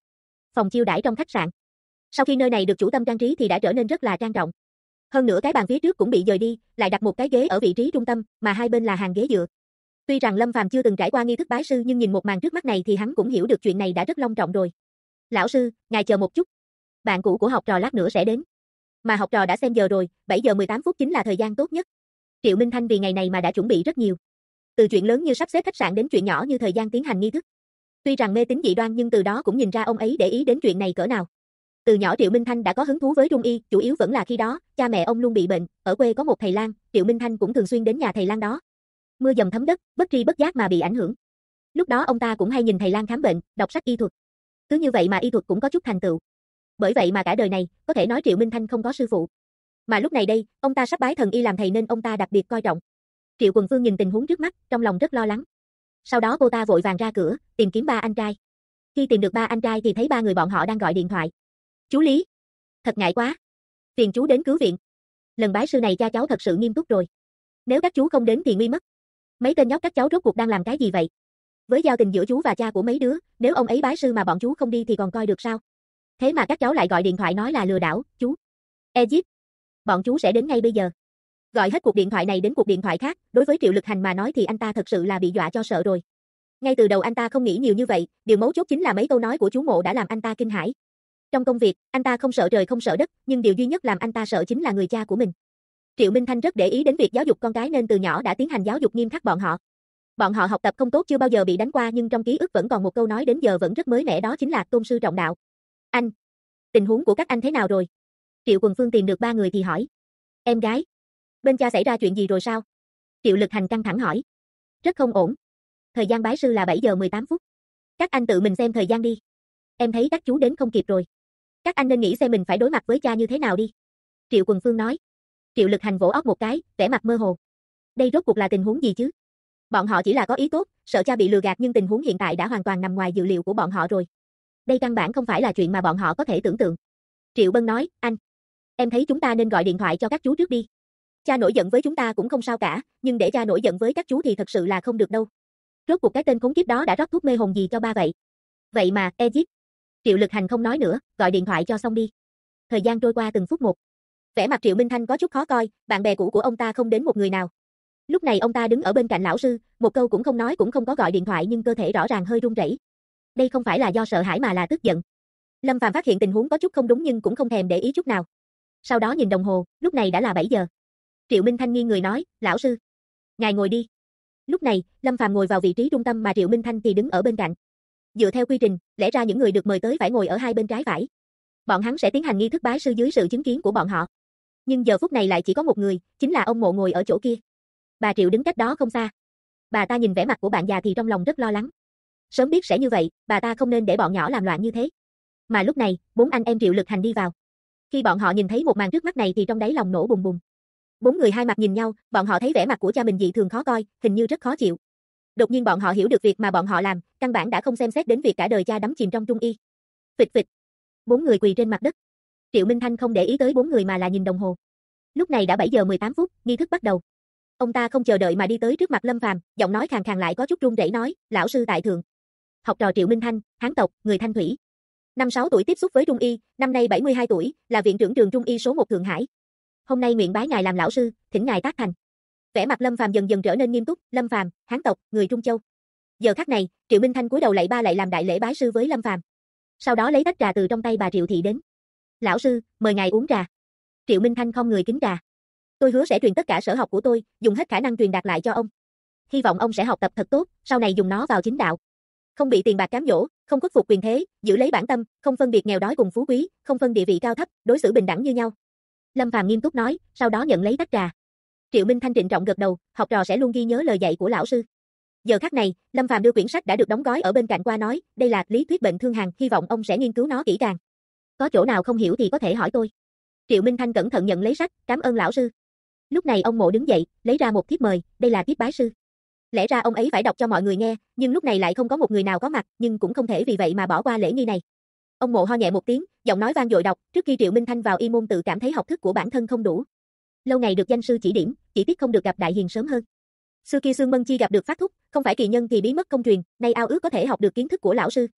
Phòng chiêu đãi trong khách sạn. Sau khi nơi này được chủ tâm trang trí thì đã trở nên rất là trang trọng. Hơn nữa cái bàn phía trước cũng bị dời đi, lại đặt một cái ghế ở vị trí trung tâm, mà hai bên là hàng ghế dựa. Tuy rằng Lâm Phàm chưa từng trải qua nghi thức bái sư nhưng nhìn một màn trước mắt này thì hắn cũng hiểu được chuyện này đã rất long trọng rồi. Lão sư, ngài chờ một chút. Bạn cũ của học trò lát nữa sẽ đến. Mà học trò đã xem giờ rồi, 7 giờ 18 phút chính là thời gian tốt nhất. Triệu Minh Thanh vì ngày này mà đã chuẩn bị rất nhiều. Từ chuyện lớn như sắp xếp khách sạn đến chuyện nhỏ như thời gian tiến hành nghi thức. Tuy rằng mê tín dị đoan nhưng từ đó cũng nhìn ra ông ấy để ý đến chuyện này cỡ nào. Từ nhỏ Triệu Minh Thanh đã có hứng thú với trung y, chủ yếu vẫn là khi đó, cha mẹ ông luôn bị bệnh, ở quê có một thầy lang, Triệu Minh Thanh cũng thường xuyên đến nhà thầy lang đó. Mưa dầm thấm đất, bất tri bất giác mà bị ảnh hưởng. Lúc đó ông ta cũng hay nhìn thầy lang khám bệnh, đọc sách y thuật. Cứ như vậy mà y thuật cũng có chút thành tựu. Bởi vậy mà cả đời này, có thể nói Triệu Minh Thanh không có sư phụ. Mà lúc này đây, ông ta sắp bái thần y làm thầy nên ông ta đặc biệt coi trọng. Triệu Quần Phương nhìn tình huống trước mắt, trong lòng rất lo lắng. Sau đó cô ta vội vàng ra cửa, tìm kiếm ba anh trai. Khi tìm được ba anh trai thì thấy ba người bọn họ đang gọi điện thoại. Chú Lý, thật ngại quá. Phiền chú đến cứu viện. Lần bái sư này cha cháu thật sự nghiêm túc rồi. Nếu các chú không đến thì nguy mất. Mấy tên nhóc các cháu rốt cuộc đang làm cái gì vậy? Với giao tình giữa chú và cha của mấy đứa, nếu ông ấy bái sư mà bọn chú không đi thì còn coi được sao? Thế mà các cháu lại gọi điện thoại nói là lừa đảo, chú. Egypt. Bọn chú sẽ đến ngay bây giờ. Gọi hết cuộc điện thoại này đến cuộc điện thoại khác, đối với Triệu Lực Hành mà nói thì anh ta thật sự là bị dọa cho sợ rồi. Ngay từ đầu anh ta không nghĩ nhiều như vậy, điều mấu chốt chính là mấy câu nói của chú Mộ đã làm anh ta kinh hãi. Trong công việc, anh ta không sợ trời không sợ đất, nhưng điều duy nhất làm anh ta sợ chính là người cha của mình. Triệu Minh Thanh rất để ý đến việc giáo dục con cái nên từ nhỏ đã tiến hành giáo dục nghiêm khắc bọn họ. Bọn họ học tập không tốt chưa bao giờ bị đánh qua nhưng trong ký ức vẫn còn một câu nói đến giờ vẫn rất mới mẻ đó chính là tôn sư trọng đạo. Anh, tình huống của các anh thế nào rồi? Triệu Quần Phương tìm được ba người thì hỏi. Em gái, bên cha xảy ra chuyện gì rồi sao? Triệu Lực Hành căng thẳng hỏi. Rất không ổn. Thời gian bái sư là 7 giờ 18 phút. Các anh tự mình xem thời gian đi. Em thấy các chú đến không kịp rồi. Các anh nên nghĩ xem mình phải đối mặt với cha như thế nào đi. Triệu Quần Phương nói. Triệu Lực Hành vỗ óc một cái, vẻ mặt mơ hồ. Đây rốt cuộc là tình huống gì chứ? Bọn họ chỉ là có ý tốt, sợ cha bị lừa gạt nhưng tình huống hiện tại đã hoàn toàn nằm ngoài dự liệu của bọn họ rồi. Đây căn bản không phải là chuyện mà bọn họ có thể tưởng tượng. Triệu Bân nói, anh. Em thấy chúng ta nên gọi điện thoại cho các chú trước đi. Cha nổi giận với chúng ta cũng không sao cả, nhưng để cha nổi giận với các chú thì thật sự là không được đâu. Rốt cuộc cái tên khốn kiếp đó đã rót thuốc mê hồn gì cho ba vậy? Vậy mà, Egypt. Triệu Lực Hành không nói nữa, gọi điện thoại cho xong đi. Thời gian trôi qua từng phút một. Vẻ mặt Triệu Minh Thanh có chút khó coi, bạn bè cũ của ông ta không đến một người nào. Lúc này ông ta đứng ở bên cạnh lão sư, một câu cũng không nói cũng không có gọi điện thoại nhưng cơ thể rõ ràng hơi run rẩy. Đây không phải là do sợ hãi mà là tức giận. Lâm Phàm phát hiện tình huống có chút không đúng nhưng cũng không thèm để ý chút nào. Sau đó nhìn đồng hồ, lúc này đã là 7 giờ. Triệu Minh Thanh nghiêng người nói, lão sư, ngài ngồi đi. Lúc này, Lâm Phàm ngồi vào vị trí trung tâm mà Triệu Minh Thanh thì đứng ở bên cạnh. Dựa theo quy trình, lẽ ra những người được mời tới phải ngồi ở hai bên trái phải. Bọn hắn sẽ tiến hành nghi thức bái sư dưới sự chứng kiến của bọn họ. Nhưng giờ phút này lại chỉ có một người, chính là ông Mộ ngồi ở chỗ kia. Bà Triệu đứng cách đó không xa. Bà ta nhìn vẻ mặt của bạn già thì trong lòng rất lo lắng. Sớm biết sẽ như vậy, bà ta không nên để bọn nhỏ làm loạn như thế. Mà lúc này, bốn anh em Triệu Lực Hành đi vào. Khi bọn họ nhìn thấy một màn trước mắt này thì trong đáy lòng nổ bùng bùng. Bốn người hai mặt nhìn nhau, bọn họ thấy vẻ mặt của cha mình dị thường khó coi, hình như rất khó chịu. Đột nhiên bọn họ hiểu được việc mà bọn họ làm, căn bản đã không xem xét đến việc cả đời cha đắm chìm trong trung y. Phịch phịch. Bốn người quỳ trên mặt đất. Triệu Minh Thanh không để ý tới bốn người mà là nhìn đồng hồ. Lúc này đã 7 giờ 18 phút, nghi thức bắt đầu. Ông ta không chờ đợi mà đi tới trước mặt Lâm Phàm, giọng nói khàn khàn lại có chút run rẩy nói, lão sư tại thượng. Học trò Triệu Minh Thanh, Hán tộc, người Thanh Thủy. Năm 6 tuổi tiếp xúc với Trung y, năm nay 72 tuổi, là viện trưởng trường Trung y số 1 Thượng Hải. Hôm nay nguyện bái ngài làm lão sư, thỉnh ngài tác thành. Vẻ mặt Lâm Phàm dần dần trở nên nghiêm túc, Lâm Phàm, Hán tộc, người Trung Châu. Giờ khắc này, Triệu Minh Thanh cúi đầu lạy ba lạy làm đại lễ bái sư với Lâm Phàm. Sau đó lấy tách trà từ trong tay bà Triệu thị đến. Lão sư, mời ngài uống trà. Triệu Minh Thanh không người kính trà. Tôi hứa sẽ truyền tất cả sở học của tôi, dùng hết khả năng truyền đạt lại cho ông. Hy vọng ông sẽ học tập thật tốt, sau này dùng nó vào chính đạo. Không bị tiền bạc cám dỗ, không khuất phục quyền thế, giữ lấy bản tâm, không phân biệt nghèo đói cùng phú quý, không phân địa vị cao thấp, đối xử bình đẳng như nhau. Lâm Phàm nghiêm túc nói, sau đó nhận lấy tách trà. Triệu Minh Thanh trịnh trọng gật đầu, học trò sẽ luôn ghi nhớ lời dạy của lão sư. Giờ khắc này, Lâm Phàm đưa quyển sách đã được đóng gói ở bên cạnh qua nói, đây là lý thuyết bệnh thương hàn, hy vọng ông sẽ nghiên cứu nó kỹ càng. Có chỗ nào không hiểu thì có thể hỏi tôi. Triệu Minh Thanh cẩn thận nhận lấy sách, cảm ơn lão sư. Lúc này ông Mộ đứng dậy, lấy ra một thiếp mời, đây là thiếp bái sư. Lẽ ra ông ấy phải đọc cho mọi người nghe, nhưng lúc này lại không có một người nào có mặt, nhưng cũng không thể vì vậy mà bỏ qua lễ nghi này. Ông Mộ ho nhẹ một tiếng, giọng nói vang dội đọc, trước khi Triệu Minh Thanh vào y môn tự cảm thấy học thức của bản thân không đủ. Lâu ngày được danh sư chỉ điểm, chỉ tiếc không được gặp đại hiền sớm hơn. Xưa kia Sương Mân Chi gặp được Phát Thúc, không phải kỳ nhân thì bí mất công truyền, nay ao ước có thể học được kiến thức của lão sư.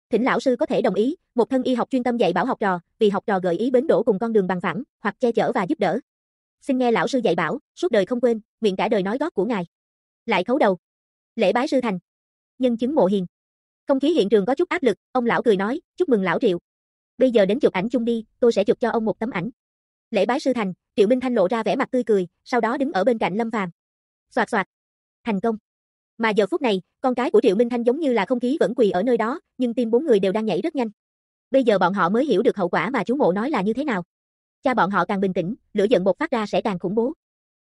Thỉnh lão sư có thể đồng ý, một thân y học chuyên tâm dạy bảo học trò, vì học trò gợi ý bến đỗ cùng con đường bằng phẳng, hoặc che chở và giúp đỡ. Xin nghe lão sư dạy bảo, suốt đời không quên, nguyện cả đời nói gót của ngài. Lại khấu đầu. Lễ bái sư thành. Nhân chứng mộ hiền. Không khí hiện trường có chút áp lực, ông lão cười nói, chúc mừng lão Triệu. Bây giờ đến chụp ảnh chung đi, tôi sẽ chụp cho ông một tấm ảnh. Lễ bái sư thành, Triệu Minh Thanh lộ ra vẻ mặt tươi cười, sau đó đứng ở bên cạnh Lâm Phàm. Soạt soạt. Thành công. Mà giờ phút này, con cái của Triệu Minh Thanh giống như là không khí vẫn quỳ ở nơi đó, nhưng tim bốn người đều đang nhảy rất nhanh. Bây giờ bọn họ mới hiểu được hậu quả mà chú Mộ nói là như thế nào. Cha bọn họ càng bình tĩnh, lửa giận bộc phát ra sẽ càng khủng bố.